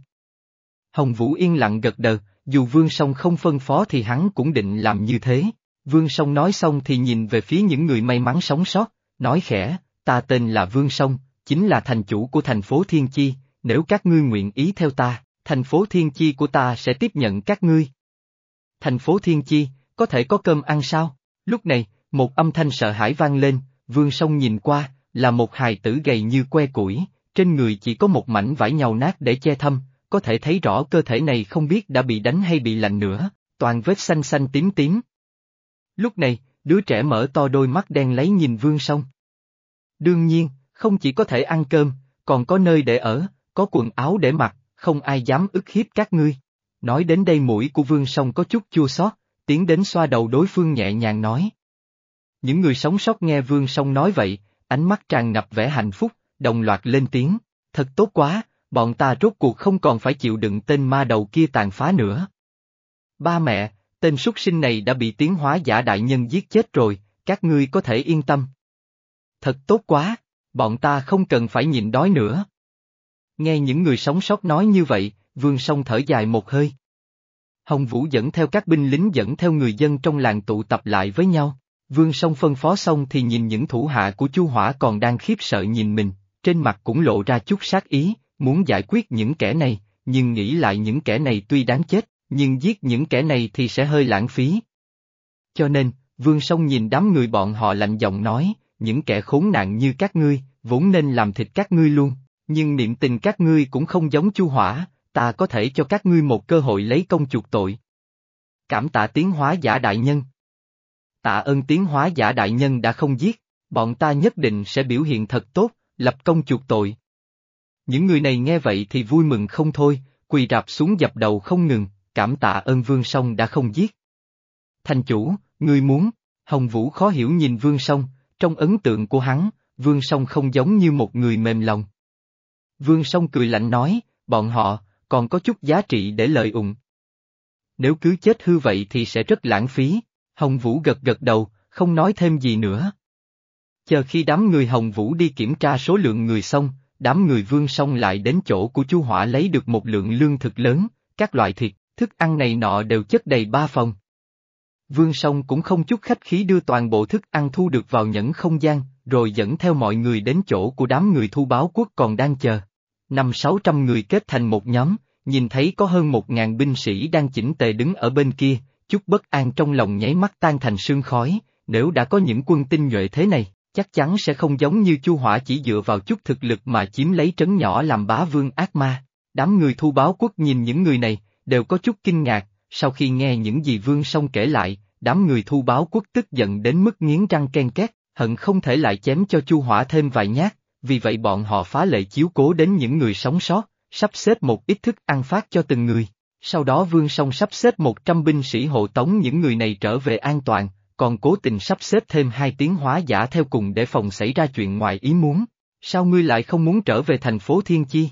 Hồng Vũ yên lặng gật đầu, dù Vương Song không phân phó thì hắn cũng định làm như thế. Vương Song nói xong thì nhìn về phía những người may mắn sống sót, nói khẽ, ta tên là Vương Song, chính là thành chủ của thành phố Thiên Chi, nếu các ngươi nguyện ý theo ta, thành phố Thiên Chi của ta sẽ tiếp nhận các ngươi. Thành phố Thiên Chi, có thể có cơm ăn sao? Lúc này, một âm thanh sợ hãi vang lên, Vương Song nhìn qua, là một hài tử gầy như que củi, trên người chỉ có một mảnh vải nhàu nát để che thâm, có thể thấy rõ cơ thể này không biết đã bị đánh hay bị lạnh nữa, toàn vết xanh xanh tím tím. Lúc này, đứa trẻ mở to đôi mắt đen lấy nhìn Vương Song. Đương nhiên, không chỉ có thể ăn cơm, còn có nơi để ở, có quần áo để mặc, không ai dám ức hiếp các ngươi. Nói đến đây mũi của Vương Song có chút chua xót, tiến đến xoa đầu đối phương nhẹ nhàng nói. Những người sống sót nghe Vương Song nói vậy, ánh mắt tràn ngập vẻ hạnh phúc, đồng loạt lên tiếng, thật tốt quá, bọn ta rốt cuộc không còn phải chịu đựng tên ma đầu kia tàn phá nữa. Ba mẹ, tên súc sinh này đã bị tiến hóa giả đại nhân giết chết rồi, các ngươi có thể yên tâm. Thật tốt quá, bọn ta không cần phải nhịn đói nữa. Nghe những người sống sót nói như vậy, Vương Song thở dài một hơi. Hồng Vũ dẫn theo các binh lính dẫn theo người dân trong làng tụ tập lại với nhau. Vương Song phân phó xong thì nhìn những thủ hạ của Chu Hỏa còn đang khiếp sợ nhìn mình, trên mặt cũng lộ ra chút sát ý, muốn giải quyết những kẻ này, nhưng nghĩ lại những kẻ này tuy đáng chết, nhưng giết những kẻ này thì sẽ hơi lãng phí. Cho nên, Vương Song nhìn đám người bọn họ lạnh giọng nói, những kẻ khốn nạn như các ngươi, vốn nên làm thịt các ngươi luôn, nhưng niệm tình các ngươi cũng không giống Chu Hỏa, ta có thể cho các ngươi một cơ hội lấy công chuộc tội. Cảm tạ tiến hóa giả đại nhân. Tạ ơn tiến hóa giả đại nhân đã không giết, bọn ta nhất định sẽ biểu hiện thật tốt, lập công chuộc tội. Những người này nghe vậy thì vui mừng không thôi, quỳ rạp xuống dập đầu không ngừng, cảm tạ ơn Vương Song đã không giết. Thành chủ, ngươi muốn, Hồng Vũ khó hiểu nhìn Vương Song, trong ấn tượng của hắn, Vương Song không giống như một người mềm lòng. Vương Song cười lạnh nói, bọn họ, còn có chút giá trị để lợi ụng. Nếu cứ chết hư vậy thì sẽ rất lãng phí, Hồng Vũ gật gật đầu, không nói thêm gì nữa. Chờ khi đám người Hồng Vũ đi kiểm tra số lượng người xong, đám người Vương Song lại đến chỗ của Chu Hỏa lấy được một lượng lương thực lớn, các loại thịt, thức ăn này nọ đều chất đầy ba phòng. Vương Song cũng không chút khách khí đưa toàn bộ thức ăn thu được vào nhẫn không gian, rồi dẫn theo mọi người đến chỗ của đám người Thu Báo Quốc còn đang chờ. Năm sáu trăm người kết thành một nhóm, nhìn thấy có hơn một ngàn binh sĩ đang chỉnh tề đứng ở bên kia, chút bất an trong lòng nháy mắt tan thành sương khói, nếu đã có những quân tinh nhuệ thế này, chắc chắn sẽ không giống như Chu Hỏa chỉ dựa vào chút thực lực mà chiếm lấy trấn nhỏ làm bá vương ác ma. Đám người Thu Báo Quốc nhìn những người này, đều có chút kinh ngạc, sau khi nghe những gì Vương Song kể lại, đám người Thu Báo Quốc tức giận đến mức nghiến răng ken két, hận không thể lại chém cho Chu Hỏa thêm vài nhát, vì vậy bọn họ phá lệ chiếu cố đến những người sống sót, sắp xếp một ít thức ăn phát cho từng người. Sau đó Vương Song sắp xếp một trăm binh sĩ hộ tống những người này trở về an toàn, còn cố tình sắp xếp thêm hai tiến hóa giả theo cùng để phòng xảy ra chuyện ngoài ý muốn. Sao ngươi lại không muốn trở về thành phố Thiên Chi?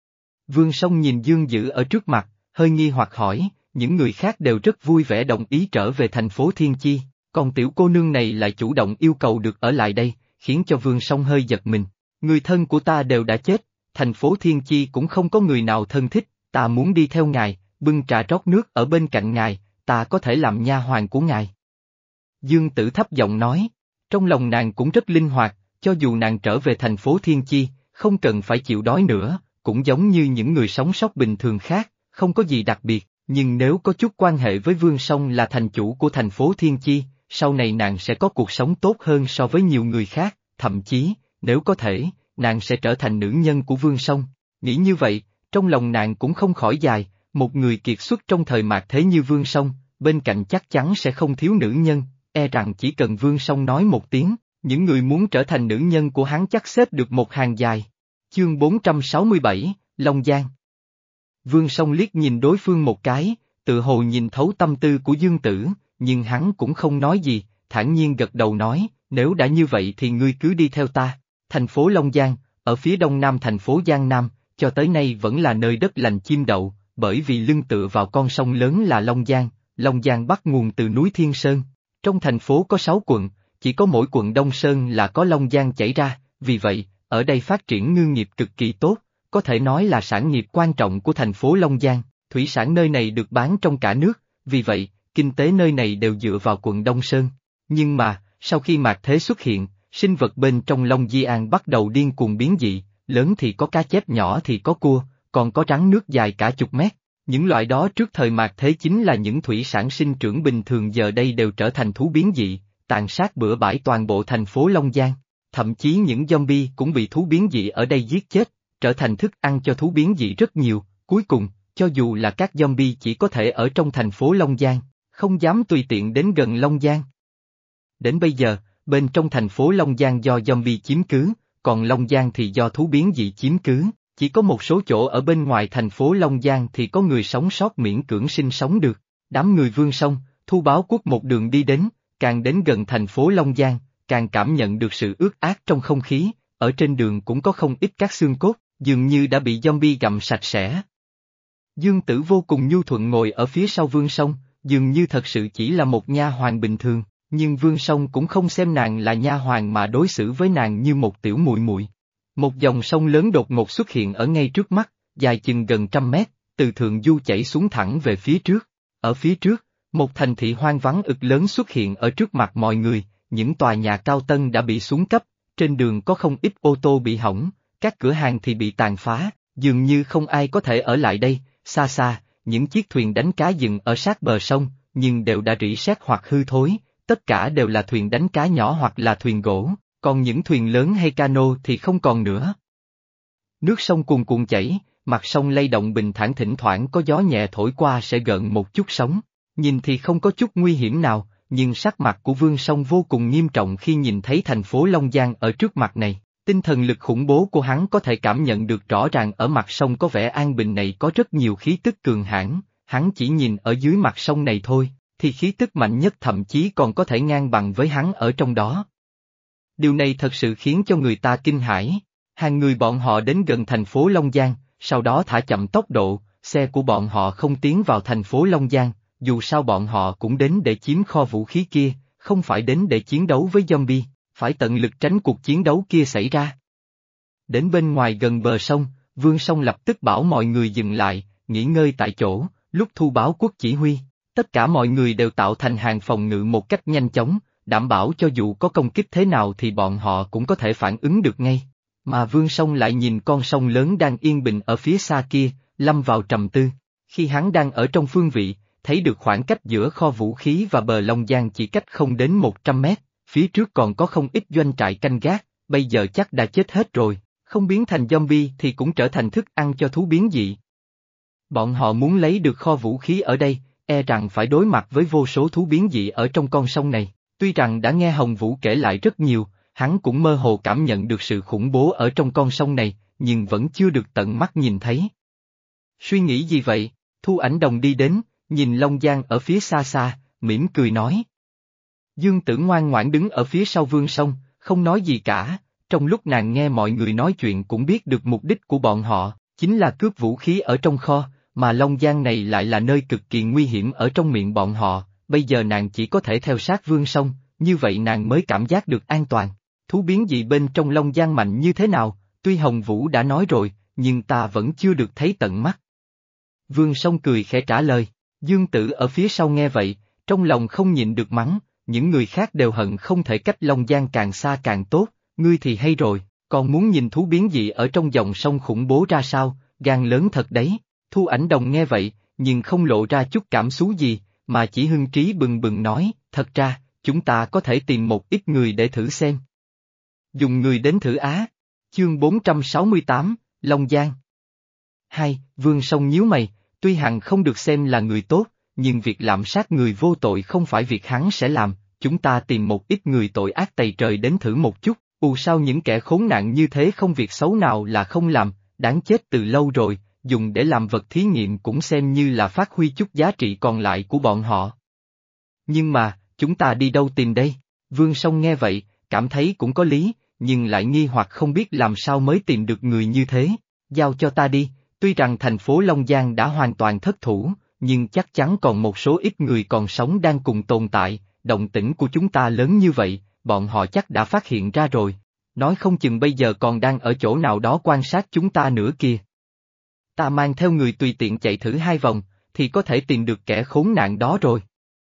Vương Song nhìn Dương Dữ ở trước mặt, hơi nghi hoặc hỏi, những người khác đều rất vui vẻ đồng ý trở về thành phố Thiên Chi, còn tiểu cô nương này lại chủ động yêu cầu được ở lại đây, khiến cho Vương Song hơi giật mình. Người thân của ta đều đã chết, thành phố Thiên Chi cũng không có người nào thân thích, ta muốn đi theo ngài, bưng trà rót nước ở bên cạnh ngài, ta có thể làm nha hoàn của ngài. Dương Tử thấp giọng nói, trong lòng nàng cũng rất linh hoạt, cho dù nàng trở về thành phố Thiên Chi, không cần phải chịu đói nữa, cũng giống như những người sống sót bình thường khác, không có gì đặc biệt, nhưng nếu có chút quan hệ với Vương Song là thành chủ của thành phố Thiên Chi, sau này nàng sẽ có cuộc sống tốt hơn so với nhiều người khác, thậm chí, nếu có thể, nàng sẽ trở thành nữ nhân của Vương Song. Nghĩ như vậy, trong lòng nàng cũng không khỏi dài, một người kiệt xuất trong thời mạt thế như Vương Song, bên cạnh chắc chắn sẽ không thiếu nữ nhân, e rằng chỉ cần Vương Song nói một tiếng, những người muốn trở thành nữ nhân của hắn chắc xếp được một hàng dài. Chương bốn trăm sáu mươi bảy, Long Giang. Vương Song liếc nhìn đối phương một cái, tự hồ nhìn thấu tâm tư của Dương Tử, nhưng hắn cũng không nói gì, thản nhiên gật đầu nói, nếu đã như vậy thì ngươi cứ đi theo ta. Thành phố Long Giang, ở phía đông nam thành phố Giang Nam, cho tới nay vẫn là nơi đất lành chim đậu, bởi vì lưng tựa vào con sông lớn là Long Giang, Long Giang bắt nguồn từ núi Thiên Sơn. Trong thành phố có sáu quận, chỉ có mỗi quận Đông Sơn là có Long Giang chảy ra, vì vậy, ở đây phát triển ngư nghiệp cực kỳ tốt, có thể nói là sản nghiệp quan trọng của thành phố Long Giang, thủy sản nơi này được bán trong cả nước, vì vậy, kinh tế nơi này đều dựa vào quận Đông Sơn. Nhưng mà, sau khi mạt thế xuất hiện, sinh vật bên trong Long Giang bắt đầu điên cuồng biến dị, lớn thì có cá chép nhỏ thì có cua, còn có rắn nước dài cả chục mét. Những loại đó trước thời mạt thế chính là những thủy sản sinh trưởng bình thường giờ đây đều trở thành thú biến dị, tàn sát bừa bãi toàn bộ thành phố Long Giang. Thậm chí những zombie cũng bị thú biến dị ở đây giết chết, trở thành thức ăn cho thú biến dị rất nhiều. Cuối cùng, cho dù là các zombie chỉ có thể ở trong thành phố Long Giang, không dám tùy tiện đến gần Long Giang. Đến bây giờ, bên trong thành phố Long Giang do zombie chiếm cứ, còn Long Giang thì do thú biến dị chiếm cứ. Chỉ có một số chỗ ở bên ngoài thành phố Long Giang thì có người sống sót miễn cưỡng sinh sống được. Đám người Vương Song, Thu Báo Quốc một đường đi đến, càng đến gần thành phố Long Giang, càng cảm nhận được sự ướt át trong không khí, ở trên đường cũng có không ít các xương cốt, dường như đã bị zombie gặm sạch sẽ. Dương Tử vô cùng nhu thuận ngồi ở phía sau Vương Song, dường như thật sự chỉ là một nha hoàn bình thường, nhưng Vương Song cũng không xem nàng là nha hoàn mà đối xử với nàng như một tiểu muội muội. Một dòng sông lớn đột ngột xuất hiện ở ngay trước mắt, dài chừng gần trăm mét, từ thượng du chảy xuống thẳng về phía trước. Ở phía trước, một thành thị hoang vắng ực lớn xuất hiện ở trước mặt mọi người, những tòa nhà cao tân đã bị xuống cấp, trên đường có không ít ô tô bị hỏng, các cửa hàng thì bị tàn phá, dường như không ai có thể ở lại đây. Xa xa, những chiếc thuyền đánh cá dừng ở sát bờ sông, nhưng đều đã rỉ sét hoặc hư thối, tất cả đều là thuyền đánh cá nhỏ hoặc là thuyền gỗ, còn những thuyền lớn hay cano thì không còn nữa. Nước sông cuồn cuộn chảy, mặt sông lay động bình thản, thỉnh thoảng có gió nhẹ thổi qua sẽ gợn một chút sóng, nhìn thì không có chút nguy hiểm nào, nhưng sắc mặt của Vương Song vô cùng nghiêm trọng khi nhìn thấy thành phố Long Giang ở trước mặt này. Tinh thần lực khủng bố của hắn có thể cảm nhận được rõ ràng ở mặt sông có vẻ an bình này có rất nhiều khí tức cường hãn, hắn chỉ nhìn ở dưới mặt sông này thôi, thì khí tức mạnh nhất thậm chí còn có thể ngang bằng với hắn ở trong đó. Điều này thật sự khiến cho người ta kinh hãi. Hàng người bọn họ đến gần thành phố Long Giang, sau đó thả chậm tốc độ, xe của bọn họ không tiến vào thành phố Long Giang, dù sao bọn họ cũng đến để chiếm kho vũ khí kia, không phải đến để chiến đấu với zombie. Phải tận lực tránh cuộc chiến đấu kia xảy ra. Đến bên ngoài gần bờ sông, Vương Song lập tức bảo mọi người dừng lại, nghỉ ngơi tại chỗ, lúc thu báo quốc chỉ huy, tất cả mọi người đều tạo thành hàng phòng ngự một cách nhanh chóng, đảm bảo cho dù có công kích thế nào thì bọn họ cũng có thể phản ứng được ngay. Mà Vương Song lại nhìn con sông lớn đang yên bình ở phía xa kia, lâm vào trầm tư. Khi hắn đang ở trong phương vị, thấy được khoảng cách giữa kho vũ khí và bờ Long Giang chỉ cách không đến một trăm mét. Phía trước còn có không ít doanh trại canh gác, bây giờ chắc đã chết hết rồi, không biến thành zombie thì cũng trở thành thức ăn cho thú biến dị. Bọn họ muốn lấy được kho vũ khí ở đây, e rằng phải đối mặt với vô số thú biến dị ở trong con sông này. Tuy rằng đã nghe Hồng Vũ kể lại rất nhiều, hắn cũng mơ hồ cảm nhận được sự khủng bố ở trong con sông này, nhưng vẫn chưa được tận mắt nhìn thấy. Suy nghĩ gì vậy? Thu Ảnh Đồng đi đến, nhìn Long Giang ở phía xa xa, mỉm cười nói. Dương Tử ngoan ngoãn đứng ở phía sau Vương Song, không nói gì cả, trong lúc nàng nghe mọi người nói chuyện cũng biết được mục đích của bọn họ, chính là cướp vũ khí ở trong kho, mà Long Giang này lại là nơi cực kỳ nguy hiểm ở trong miệng bọn họ, bây giờ nàng chỉ có thể theo sát Vương Song, như vậy nàng mới cảm giác được an toàn. Thú biến dị bên trong Long Giang mạnh như thế nào, tuy Hồng Vũ đã nói rồi, nhưng ta vẫn chưa được thấy tận mắt. Vương Song cười khẽ trả lời, Dương Tử ở phía sau nghe vậy, trong lòng không nhịn được mắng. Những người khác đều hận không thể cách Long Giang càng xa càng tốt, ngươi thì hay rồi, còn muốn nhìn thú biến dị ở trong dòng sông khủng bố ra sao, gan lớn thật đấy. Thu Ảnh Đồng nghe vậy, nhưng không lộ ra chút cảm xúc gì, mà chỉ hưng trí bừng bừng nói, thật ra, chúng ta có thể tìm một ít người để thử xem. Dùng người đến thử á. Chương bốn trăm sáu mươi tám, Long Giang. Hai, Vương Song nhíu mày, tuy hắn không được xem là người tốt, nhưng việc lạm sát người vô tội không phải việc hắn sẽ làm, chúng ta tìm một ít người tội ác tày trời đến thử một chút, ù sao những kẻ khốn nạn như thế không việc xấu nào là không làm, đáng chết từ lâu rồi, dùng để làm vật thí nghiệm cũng xem như là phát huy chút giá trị còn lại của bọn họ. Nhưng mà, chúng ta đi đâu tìm đây? Vương Song nghe vậy, cảm thấy cũng có lý, nhưng lại nghi hoặc không biết làm sao mới tìm được người như thế, giao cho ta đi, tuy rằng thành phố Long Giang đã hoàn toàn thất thủ, nhưng chắc chắn còn một số ít người còn sống đang cùng tồn tại, động tĩnh của chúng ta lớn như vậy, bọn họ chắc đã phát hiện ra rồi, nói không chừng bây giờ còn đang ở chỗ nào đó quan sát chúng ta nữa kìa. Ta mang theo người tùy tiện chạy thử hai vòng, thì có thể tìm được kẻ khốn nạn đó rồi.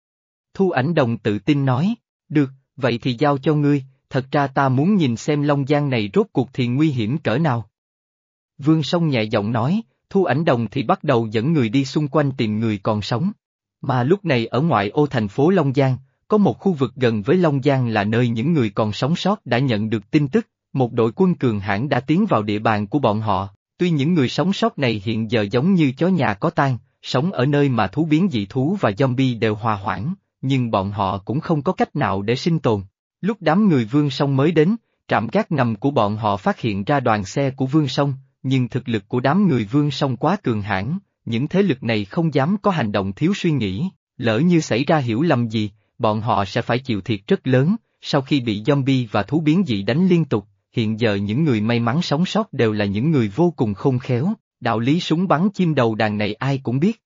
Thu Ảnh Đồng tự tin nói, được, vậy thì giao cho ngươi, thật ra ta muốn nhìn xem Long Giang này rốt cuộc thì nguy hiểm cỡ nào. Vương Song nhẹ giọng nói, Thu Ảnh Đồng thì bắt đầu dẫn người đi xung quanh tìm người còn sống. Mà lúc này ở ngoại ô thành phố Long Giang, có một khu vực gần với Long Giang là nơi những người còn sống sót đã nhận được tin tức, một đội quân cường hãn đã tiến vào địa bàn của bọn họ, tuy những người sống sót này hiện giờ giống như chó nhà có tang, sống ở nơi mà thú biến dị thú và zombie đều hòa hoãn, nhưng bọn họ cũng không có cách nào để sinh tồn. Lúc đám người Vương Song mới đến, trạm gác ngầm của bọn họ phát hiện ra đoàn xe của Vương Song, nhưng thực lực của đám người Vương Song quá cường hãn, những thế lực này không dám có hành động thiếu suy nghĩ, lỡ như xảy ra hiểu lầm gì, bọn họ sẽ phải chịu thiệt rất lớn, sau khi bị zombie và thú biến dị đánh liên tục, hiện giờ những người may mắn sống sót đều là những người vô cùng khôn khéo, đạo lý súng bắn chim đầu đàn này ai cũng biết.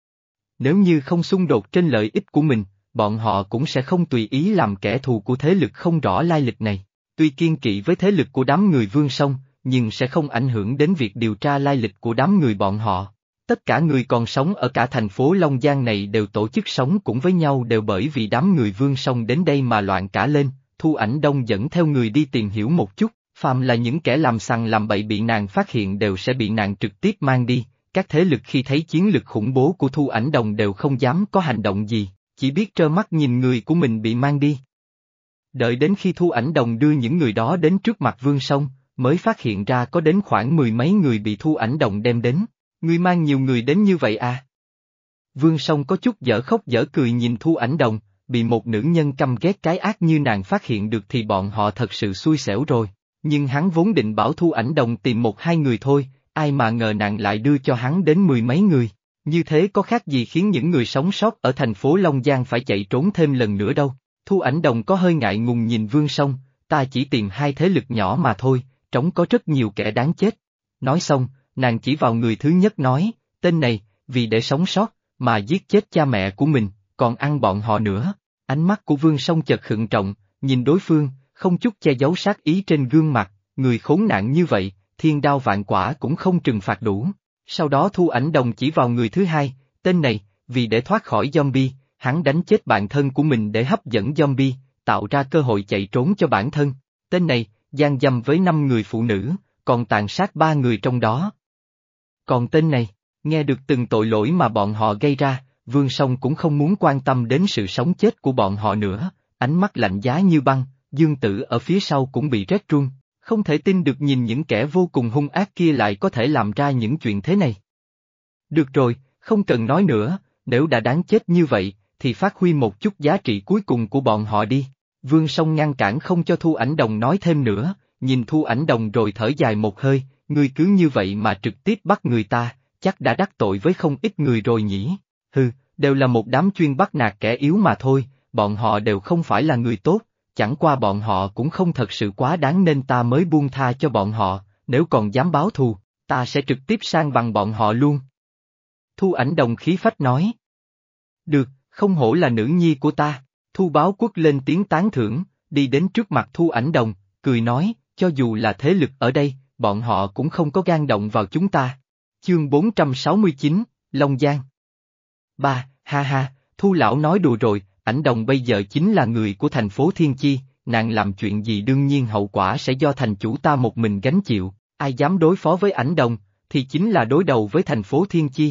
Nếu như không xung đột trên lợi ích của mình, bọn họ cũng sẽ không tùy ý làm kẻ thù của thế lực không rõ lai lịch này. Tuy kiên kỵ với thế lực của đám người Vương Song, nhưng sẽ không ảnh hưởng đến việc điều tra lai lịch của đám người bọn họ. Tất cả người còn sống ở cả thành phố Long Giang này đều tổ chức sống cũng với nhau đều bởi vì đám người Vương Song đến đây mà loạn cả lên. Thu Ảnh Đông dẫn theo người đi tìm hiểu một chút, phàm là những kẻ làm sằng làm bậy bị nàng phát hiện đều sẽ bị nàng trực tiếp mang đi. Các thế lực khi thấy chiến lực khủng bố của Thu Ảnh Đồng đều không dám có hành động gì, chỉ biết trơ mắt nhìn người của mình bị mang đi. Đợi đến khi Thu Ảnh Đồng đưa những người đó đến trước mặt Vương Song, mới phát hiện ra có đến khoảng mười mấy người bị Thu Ảnh Đồng đem đến. Ngươi mang nhiều người đến như vậy à? Vương Song có chút dở khóc dở cười nhìn Thu Ảnh Đồng, bị một nữ nhân căm ghét cái ác như nàng phát hiện được thì bọn họ thật sự xui xẻo rồi. Nhưng hắn vốn định bảo Thu Ảnh Đồng tìm một hai người thôi, ai mà ngờ nàng lại đưa cho hắn đến mười mấy người. Như thế có khác gì khiến những người sống sót ở thành phố Long Giang phải chạy trốn thêm lần nữa đâu. Thu Ảnh Đồng có hơi ngại ngùng nhìn Vương Song, ta chỉ tìm hai thế lực nhỏ mà thôi, trống có rất nhiều kẻ đáng chết. Nói xong, nàng chỉ vào người thứ nhất nói, tên này, vì để sống sót, mà giết chết cha mẹ của mình, còn ăn bọn họ nữa. Ánh mắt của Vương Song chợt khựng trọng, nhìn đối phương, không chút che giấu sát ý trên gương mặt, người khốn nạn như vậy, thiên đao vạn quả cũng không trừng phạt đủ. Sau đó Thu Ảnh Đồng chỉ vào người thứ hai, tên này, vì để thoát khỏi zombie, hắn đánh chết bạn thân của mình để hấp dẫn zombie, tạo ra cơ hội chạy trốn cho bản thân. Tên này, gian dâm với năm người phụ nữ, còn tàn sát ba người trong đó. Còn tên này, nghe được từng tội lỗi mà bọn họ gây ra, Vương Song cũng không muốn quan tâm đến sự sống chết của bọn họ nữa, ánh mắt lạnh giá như băng, Dương Tử ở phía sau cũng bị rét run, không thể tin được nhìn những kẻ vô cùng hung ác kia lại có thể làm ra những chuyện thế này. Được rồi, không cần nói nữa, nếu đã đáng chết như vậy, thì phát huy một chút giá trị cuối cùng của bọn họ đi. Vương Song ngăn cản không cho Thu Ảnh Đồng nói thêm nữa, nhìn Thu Ảnh Đồng rồi thở dài một hơi, ngươi cứ như vậy mà trực tiếp bắt người ta, chắc đã đắc tội với không ít người rồi nhỉ. Hừ, đều là một đám chuyên bắt nạt kẻ yếu mà thôi, bọn họ đều không phải là người tốt, chẳng qua bọn họ cũng không thật sự quá đáng nên ta mới buông tha cho bọn họ, nếu còn dám báo thù, ta sẽ trực tiếp san bằng bọn họ luôn. Thu Ảnh Đồng khí phách nói. Được, không hổ là nữ nhi của ta. Thu Báo Quốc lên tiếng tán thưởng, đi đến trước mặt Thu Ảnh Đồng, cười nói, cho dù là thế lực ở đây, bọn họ cũng không có gan động vào chúng ta. Chương bốn trăm sáu mươi chín, Long Giang. Ba, ha ha, Thu Lão nói đùa rồi, Ảnh Đồng bây giờ chính là người của thành phố Thiên Chi, nàng làm chuyện gì đương nhiên hậu quả sẽ do thành chủ ta một mình gánh chịu, ai dám đối phó với Ảnh Đồng, thì chính là đối đầu với thành phố Thiên Chi.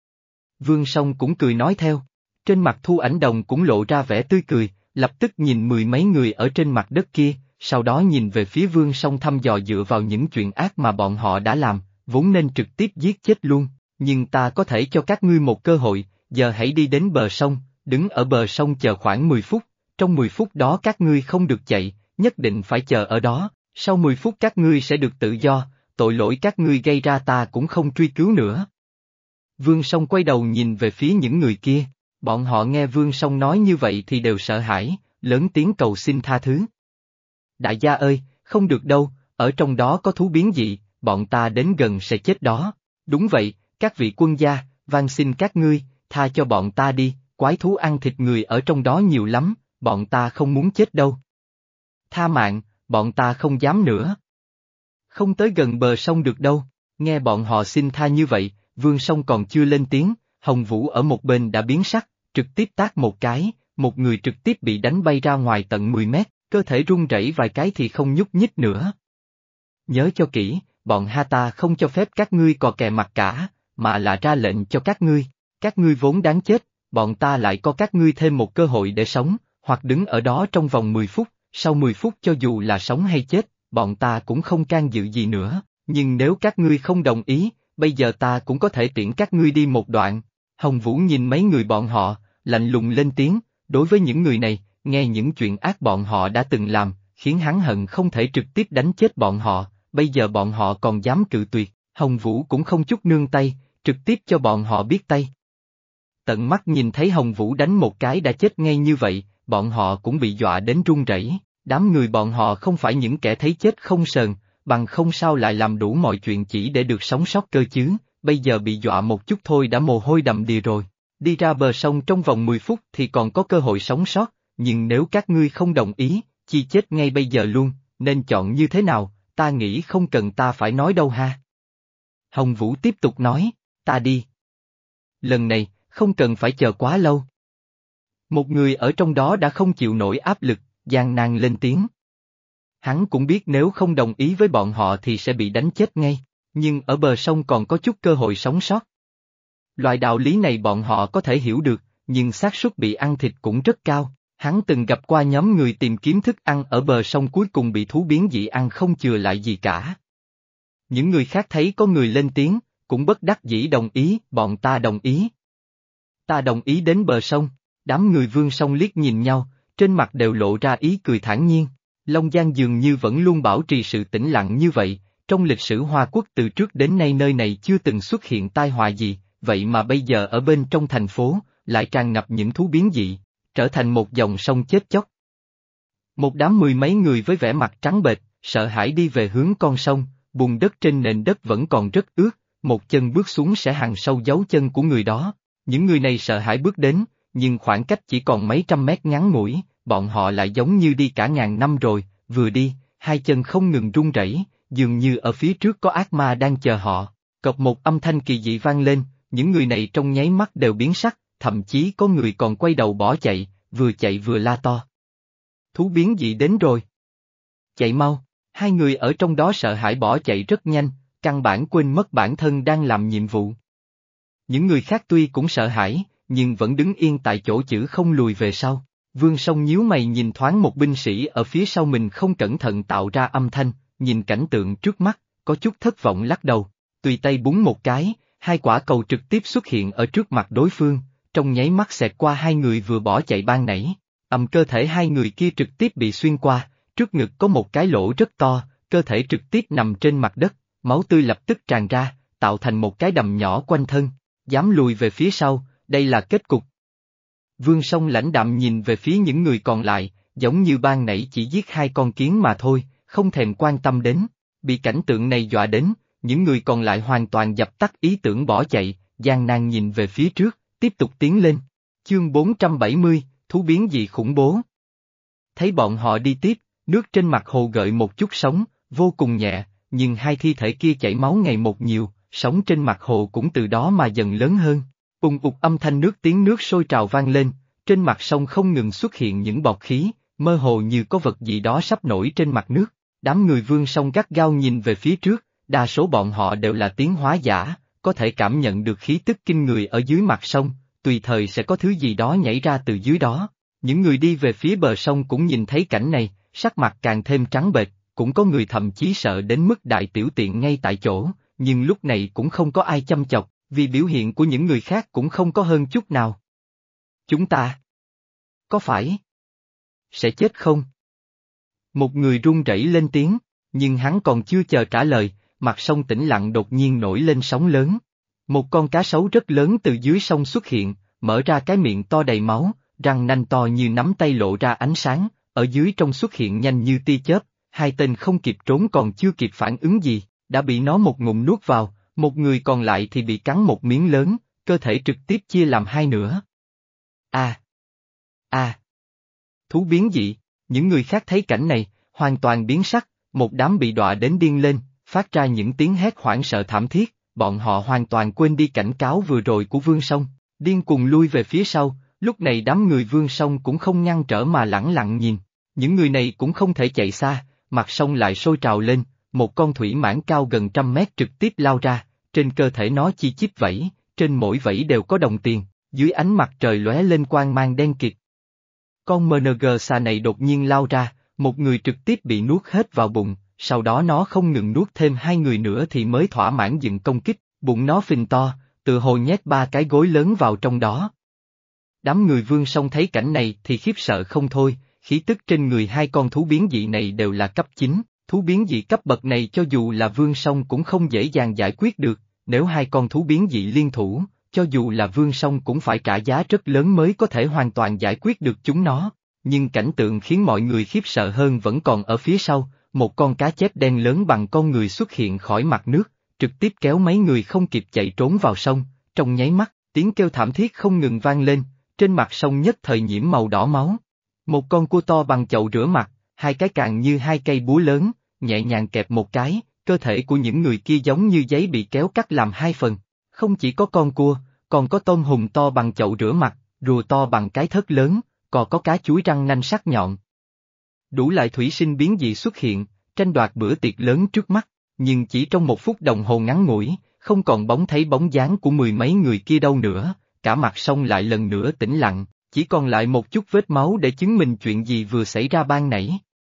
Vương Song cũng cười nói theo. Trên mặt Thu Ảnh Đồng cũng lộ ra vẻ tươi cười, lập tức nhìn mười mấy người ở trên mặt đất kia, sau đó nhìn về phía Vương Song thăm dò dựa vào những chuyện ác mà bọn họ đã làm, vốn nên trực tiếp giết chết luôn, nhưng ta có thể cho các ngươi một cơ hội, giờ hãy đi đến bờ sông, đứng ở bờ sông chờ khoảng mười phút, trong mười phút đó các ngươi không được chạy, nhất định phải chờ ở đó, sau mười phút các ngươi sẽ được tự do, tội lỗi các ngươi gây ra ta cũng không truy cứu nữa. Vương Song quay đầu nhìn về phía những người kia. Bọn họ nghe Vương Song nói như vậy thì đều sợ hãi, lớn tiếng cầu xin tha thứ. Đại gia ơi, không được đâu, ở trong đó có thú biến dị, bọn ta đến gần sẽ chết đó. Đúng vậy, các vị quân gia, van xin các ngươi, tha cho bọn ta đi, quái thú ăn thịt người ở trong đó nhiều lắm, bọn ta không muốn chết đâu. Tha mạng, bọn ta không dám nữa. Không tới gần bờ sông được đâu, nghe bọn họ xin tha như vậy, Vương Song còn chưa lên tiếng, Hồng Vũ ở một bên đã biến sắc. Trực tiếp tát một cái, một người trực tiếp bị đánh bay ra ngoài tận mười mét, cơ thể run rẩy vài cái thì không nhúc nhích nữa. Nhớ cho kỹ, bọn ha ta không cho phép các ngươi cò kè mặt cả, mà là ra lệnh cho các ngươi, các ngươi vốn đáng chết, bọn ta lại có các ngươi thêm một cơ hội để sống, hoặc đứng ở đó trong vòng mười phút, sau mười phút cho dù là sống hay chết, bọn ta cũng không can dự gì nữa, nhưng nếu các ngươi không đồng ý, bây giờ ta cũng có thể tiễn các ngươi đi một đoạn. Hồng Vũ nhìn mấy người bọn họ, lạnh lùng lên tiếng, đối với những người này, nghe những chuyện ác bọn họ đã từng làm, khiến hắn hận không thể trực tiếp đánh chết bọn họ, bây giờ bọn họ còn dám cự tuyệt, Hồng Vũ cũng không chút nương tay, trực tiếp cho bọn họ biết tay. Tận mắt nhìn thấy Hồng Vũ đánh một cái đã chết ngay như vậy, bọn họ cũng bị dọa đến run rẩy, Đám người bọn họ không phải những kẻ thấy chết không sờn, bằng không sao lại làm đủ mọi chuyện chỉ để được sống sót cơ chứ, bây giờ bị dọa một chút thôi đã mồ hôi đầm đìa rồi. Đi ra bờ sông trong vòng mười phút thì còn có cơ hội sống sót, nhưng nếu các ngươi không đồng ý, chi chết ngay bây giờ luôn, nên chọn như thế nào, ta nghĩ không cần ta phải nói đâu ha. Hồng Vũ tiếp tục nói, ta đi. Lần này, không cần phải chờ quá lâu. Một người ở trong đó đã không chịu nổi áp lực, gian nan lên tiếng. Hắn cũng biết nếu không đồng ý với bọn họ thì sẽ bị đánh chết ngay, nhưng ở bờ sông còn có chút cơ hội sống sót. Loại đạo lý này bọn họ có thể hiểu được, nhưng xác suất bị ăn thịt cũng rất cao. Hắn từng gặp qua nhóm người tìm kiếm thức ăn ở bờ sông cuối cùng bị thú biến dị ăn không chừa lại gì cả. Những người khác thấy có người lên tiếng, cũng bất đắc dĩ đồng ý, bọn ta đồng ý. Ta đồng ý đến bờ sông, đám người Vương Sông liếc nhìn nhau, trên mặt đều lộ ra ý cười thản nhiên. Long Giang dường như vẫn luôn bảo trì sự tĩnh lặng như vậy, trong lịch sử Hoa Quốc từ trước đến nay nơi này chưa từng xuất hiện tai họa gì, vậy mà bây giờ ở bên trong thành phố, lại tràn ngập những thú biến dị, trở thành một dòng sông chết chóc. Một đám mười mấy người với vẻ mặt trắng bệch, sợ hãi đi về hướng con sông, bùn đất trên nền đất vẫn còn rất ướt, một chân bước xuống sẽ hằn sâu dấu chân của người đó. Những người này sợ hãi bước đến, nhưng khoảng cách chỉ còn mấy trăm mét ngắn ngủi, bọn họ lại giống như đi cả ngàn năm rồi, vừa đi, hai chân không ngừng run rẩy, dường như ở phía trước có ác ma đang chờ họ. Cộc một âm thanh kỳ dị vang lên, những người này trong nháy mắt đều biến sắc, thậm chí có người còn quay đầu bỏ chạy, vừa chạy vừa la to. Thú biến dị đến rồi. Chạy mau, hai người ở trong đó sợ hãi bỏ chạy rất nhanh, căn bản quên mất bản thân đang làm nhiệm vụ. Những người khác tuy cũng sợ hãi, nhưng vẫn đứng yên tại chỗ chữ không lùi về sau. Vương Sông nhíu mày nhìn thoáng một binh sĩ ở phía sau mình không cẩn thận tạo ra âm thanh, nhìn cảnh tượng trước mắt, có chút thất vọng lắc đầu, tùy tay búng một cái, hai quả cầu trực tiếp xuất hiện ở trước mặt đối phương, trong nháy mắt xẹt qua hai người vừa bỏ chạy ban nãy, ầm cơ thể hai người kia trực tiếp bị xuyên qua, trước ngực có một cái lỗ rất to, cơ thể trực tiếp nằm trên mặt đất, máu tươi lập tức tràn ra, tạo thành một cái đầm nhỏ quanh thân, dám lùi về phía sau, đây là kết cục. Vương Sông lãnh đạm nhìn về phía những người còn lại, giống như ban nãy chỉ giết hai con kiến mà thôi, không thèm quan tâm đến, bị cảnh tượng này dọa đến, những người còn lại hoàn toàn dập tắt ý tưởng bỏ chạy, gian nan nhìn về phía trước, tiếp tục tiến lên. Chương bốn trăm bảy mươi, thú biến dị khủng bố. Thấy bọn họ đi tiếp, nước trên mặt hồ gợi một chút sóng, vô cùng nhẹ, nhưng hai thi thể kia chảy máu ngày một nhiều, sóng trên mặt hồ cũng từ đó mà dần lớn hơn. Ùng ục âm thanh nước tiếng nước sôi trào vang lên, trên mặt sông không ngừng xuất hiện những bọt khí, mơ hồ như có vật gì đó sắp nổi trên mặt nước. Đám người Vương Sông gắt gao nhìn về phía trước, đa số bọn họ đều là tiến hóa giả, có thể cảm nhận được khí tức kinh người ở dưới mặt sông, tùy thời sẽ có thứ gì đó nhảy ra từ dưới đó. Những người đi về phía bờ sông cũng nhìn thấy cảnh này, sắc mặt càng thêm trắng bệch, cũng có người thậm chí sợ đến mức đại tiểu tiện ngay tại chỗ, nhưng lúc này cũng không có ai chăm chọc, vì biểu hiện của những người khác cũng không có hơn chút nào. Chúng ta có phải sẽ chết không? Một người run rẩy lên tiếng, nhưng hắn còn chưa chờ trả lời, mặt sông tĩnh lặng đột nhiên nổi lên sóng lớn. Một con cá sấu rất lớn từ dưới sông xuất hiện, mở ra cái miệng to đầy máu, răng nanh to như nắm tay lộ ra ánh sáng, ở dưới trong xuất hiện nhanh như tia chớp, hai tên không kịp trốn còn chưa kịp phản ứng gì, đã bị nó một ngụm nuốt vào, một người còn lại thì bị cắn một miếng lớn, cơ thể trực tiếp chia làm hai nửa. À! À! Thú biến dị, những người khác thấy cảnh này, hoàn toàn biến sắc, một đám bị đọa đến điên lên, phát ra những tiếng hét hoảng sợ thảm thiết, bọn họ hoàn toàn quên đi cảnh cáo vừa rồi của Vương Sông, điên cuồng lui về phía sau, lúc này đám người Vương Sông cũng không ngăn trở mà lẳng lặng nhìn, những người này cũng không thể chạy xa, mặt sông lại sôi trào lên, một con thủy mãng cao gần trăm mét trực tiếp lao ra, trên cơ thể nó chi chít vẫy, trên mỗi vẫy đều có đồng tiền, dưới ánh mặt trời lóe lên quang mang đen kịt. Con em en giê xà này đột nhiên lao ra, một người trực tiếp bị nuốt hết vào bụng, sau đó nó không ngừng nuốt thêm hai người nữa thì mới thỏa mãn dừng công kích, bụng nó phình to, tự hồ nhét ba cái gối lớn vào trong đó. Đám người Vương Sông thấy cảnh này thì khiếp sợ không thôi, khí tức trên người hai con thú biến dị này đều là cấp chín, thú biến dị cấp bậc này cho dù là Vương Sông cũng không dễ dàng giải quyết được, nếu hai con thú biến dị liên thủ, cho dù là Vương Sông cũng phải trả giá rất lớn mới có thể hoàn toàn giải quyết được chúng nó. Nhưng cảnh tượng khiến mọi người khiếp sợ hơn vẫn còn ở phía sau, một con cá chép đen lớn bằng con người xuất hiện khỏi mặt nước, trực tiếp kéo mấy người không kịp chạy trốn vào sông, trong nháy mắt, tiếng kêu thảm thiết không ngừng vang lên, trên mặt sông nhất thời nhiễm màu đỏ máu. Một con cua to bằng chậu rửa mặt, hai cái càng như hai cây búa lớn, nhẹ nhàng kẹp một cái, cơ thể của những người kia giống như giấy bị kéo cắt làm hai phần. Không chỉ có con cua, còn có tôm hùm to bằng chậu rửa mặt, rùa to bằng cái thớt lớn, còn có cá chuối răng nanh sắc nhọn. Đủ loại thủy sinh biến dị xuất hiện, tranh đoạt bữa tiệc lớn trước mắt, nhưng chỉ trong một phút đồng hồ ngắn ngủi, không còn bóng thấy bóng dáng của mười mấy người kia đâu nữa, cả mặt sông lại lần nữa tĩnh lặng, chỉ còn lại một chút vết máu để chứng minh chuyện gì vừa xảy ra ban nãy.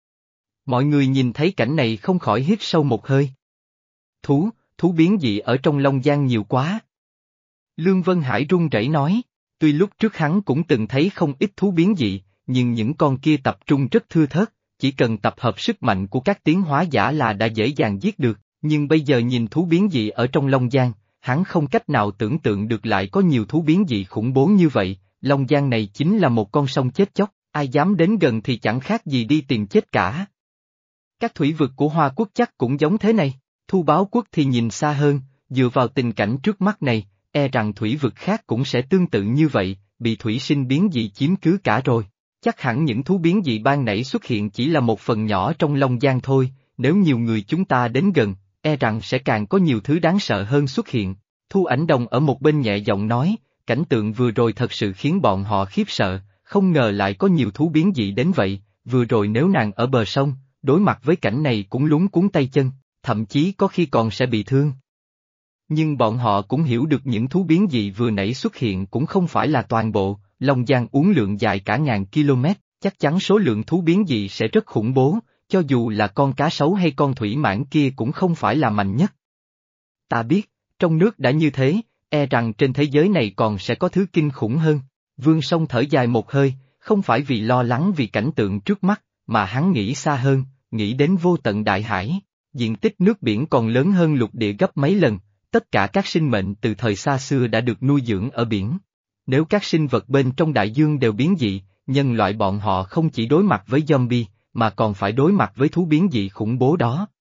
Mọi người nhìn thấy cảnh này không khỏi hít sâu một hơi. Thú, thú biến dị ở trong Long Giang nhiều quá. Lương Vân Hải run rẩy nói, tuy lúc trước hắn cũng từng thấy không ít thú biến dị, nhưng những con kia tập trung rất thưa thớt, chỉ cần tập hợp sức mạnh của các tiến hóa giả là đã dễ dàng giết được, nhưng bây giờ nhìn thú biến dị ở trong Long Giang, hắn không cách nào tưởng tượng được lại có nhiều thú biến dị khủng bố như vậy, Long Giang này chính là một con sông chết chóc, ai dám đến gần thì chẳng khác gì đi tìm chết cả. Các thủy vực của Hoa Quốc chắc cũng giống thế này, Thu Báo Quốc thì nhìn xa hơn, dựa vào tình cảnh trước mắt này, e rằng thủy vực khác cũng sẽ tương tự như vậy, bị thủy sinh biến dị chiếm cứ cả rồi. Chắc hẳn những thú biến dị ban nãy xuất hiện chỉ là một phần nhỏ trong Long Giang thôi, nếu nhiều người chúng ta đến gần, e rằng sẽ càng có nhiều thứ đáng sợ hơn xuất hiện. Thu Ảnh Đồng ở một bên nhẹ giọng nói, cảnh tượng vừa rồi thật sự khiến bọn họ khiếp sợ, không ngờ lại có nhiều thú biến dị đến vậy, vừa rồi nếu nàng ở bờ sông, đối mặt với cảnh này cũng lúng cuống tay chân, thậm chí có khi còn sẽ bị thương. Nhưng bọn họ cũng hiểu được những thú biến dị vừa nãy xuất hiện cũng không phải là toàn bộ, Long Giang uốn lượn dài cả ngàn km, chắc chắn số lượng thú biến dị sẽ rất khủng bố, cho dù là con cá sấu hay con thủy mãng kia cũng không phải là mạnh nhất. Ta biết, trong nước đã như thế, e rằng trên thế giới này còn sẽ có thứ kinh khủng hơn. Vương Song thở dài một hơi, không phải vì lo lắng vì cảnh tượng trước mắt, mà hắn nghĩ xa hơn, nghĩ đến vô tận đại hải, diện tích nước biển còn lớn hơn lục địa gấp mấy lần, tất cả các sinh mệnh từ thời xa xưa đã được nuôi dưỡng ở biển. Nếu các sinh vật bên trong đại dương đều biến dị, nhân loại bọn họ không chỉ đối mặt với zombie, mà còn phải đối mặt với thú biến dị khủng bố đó.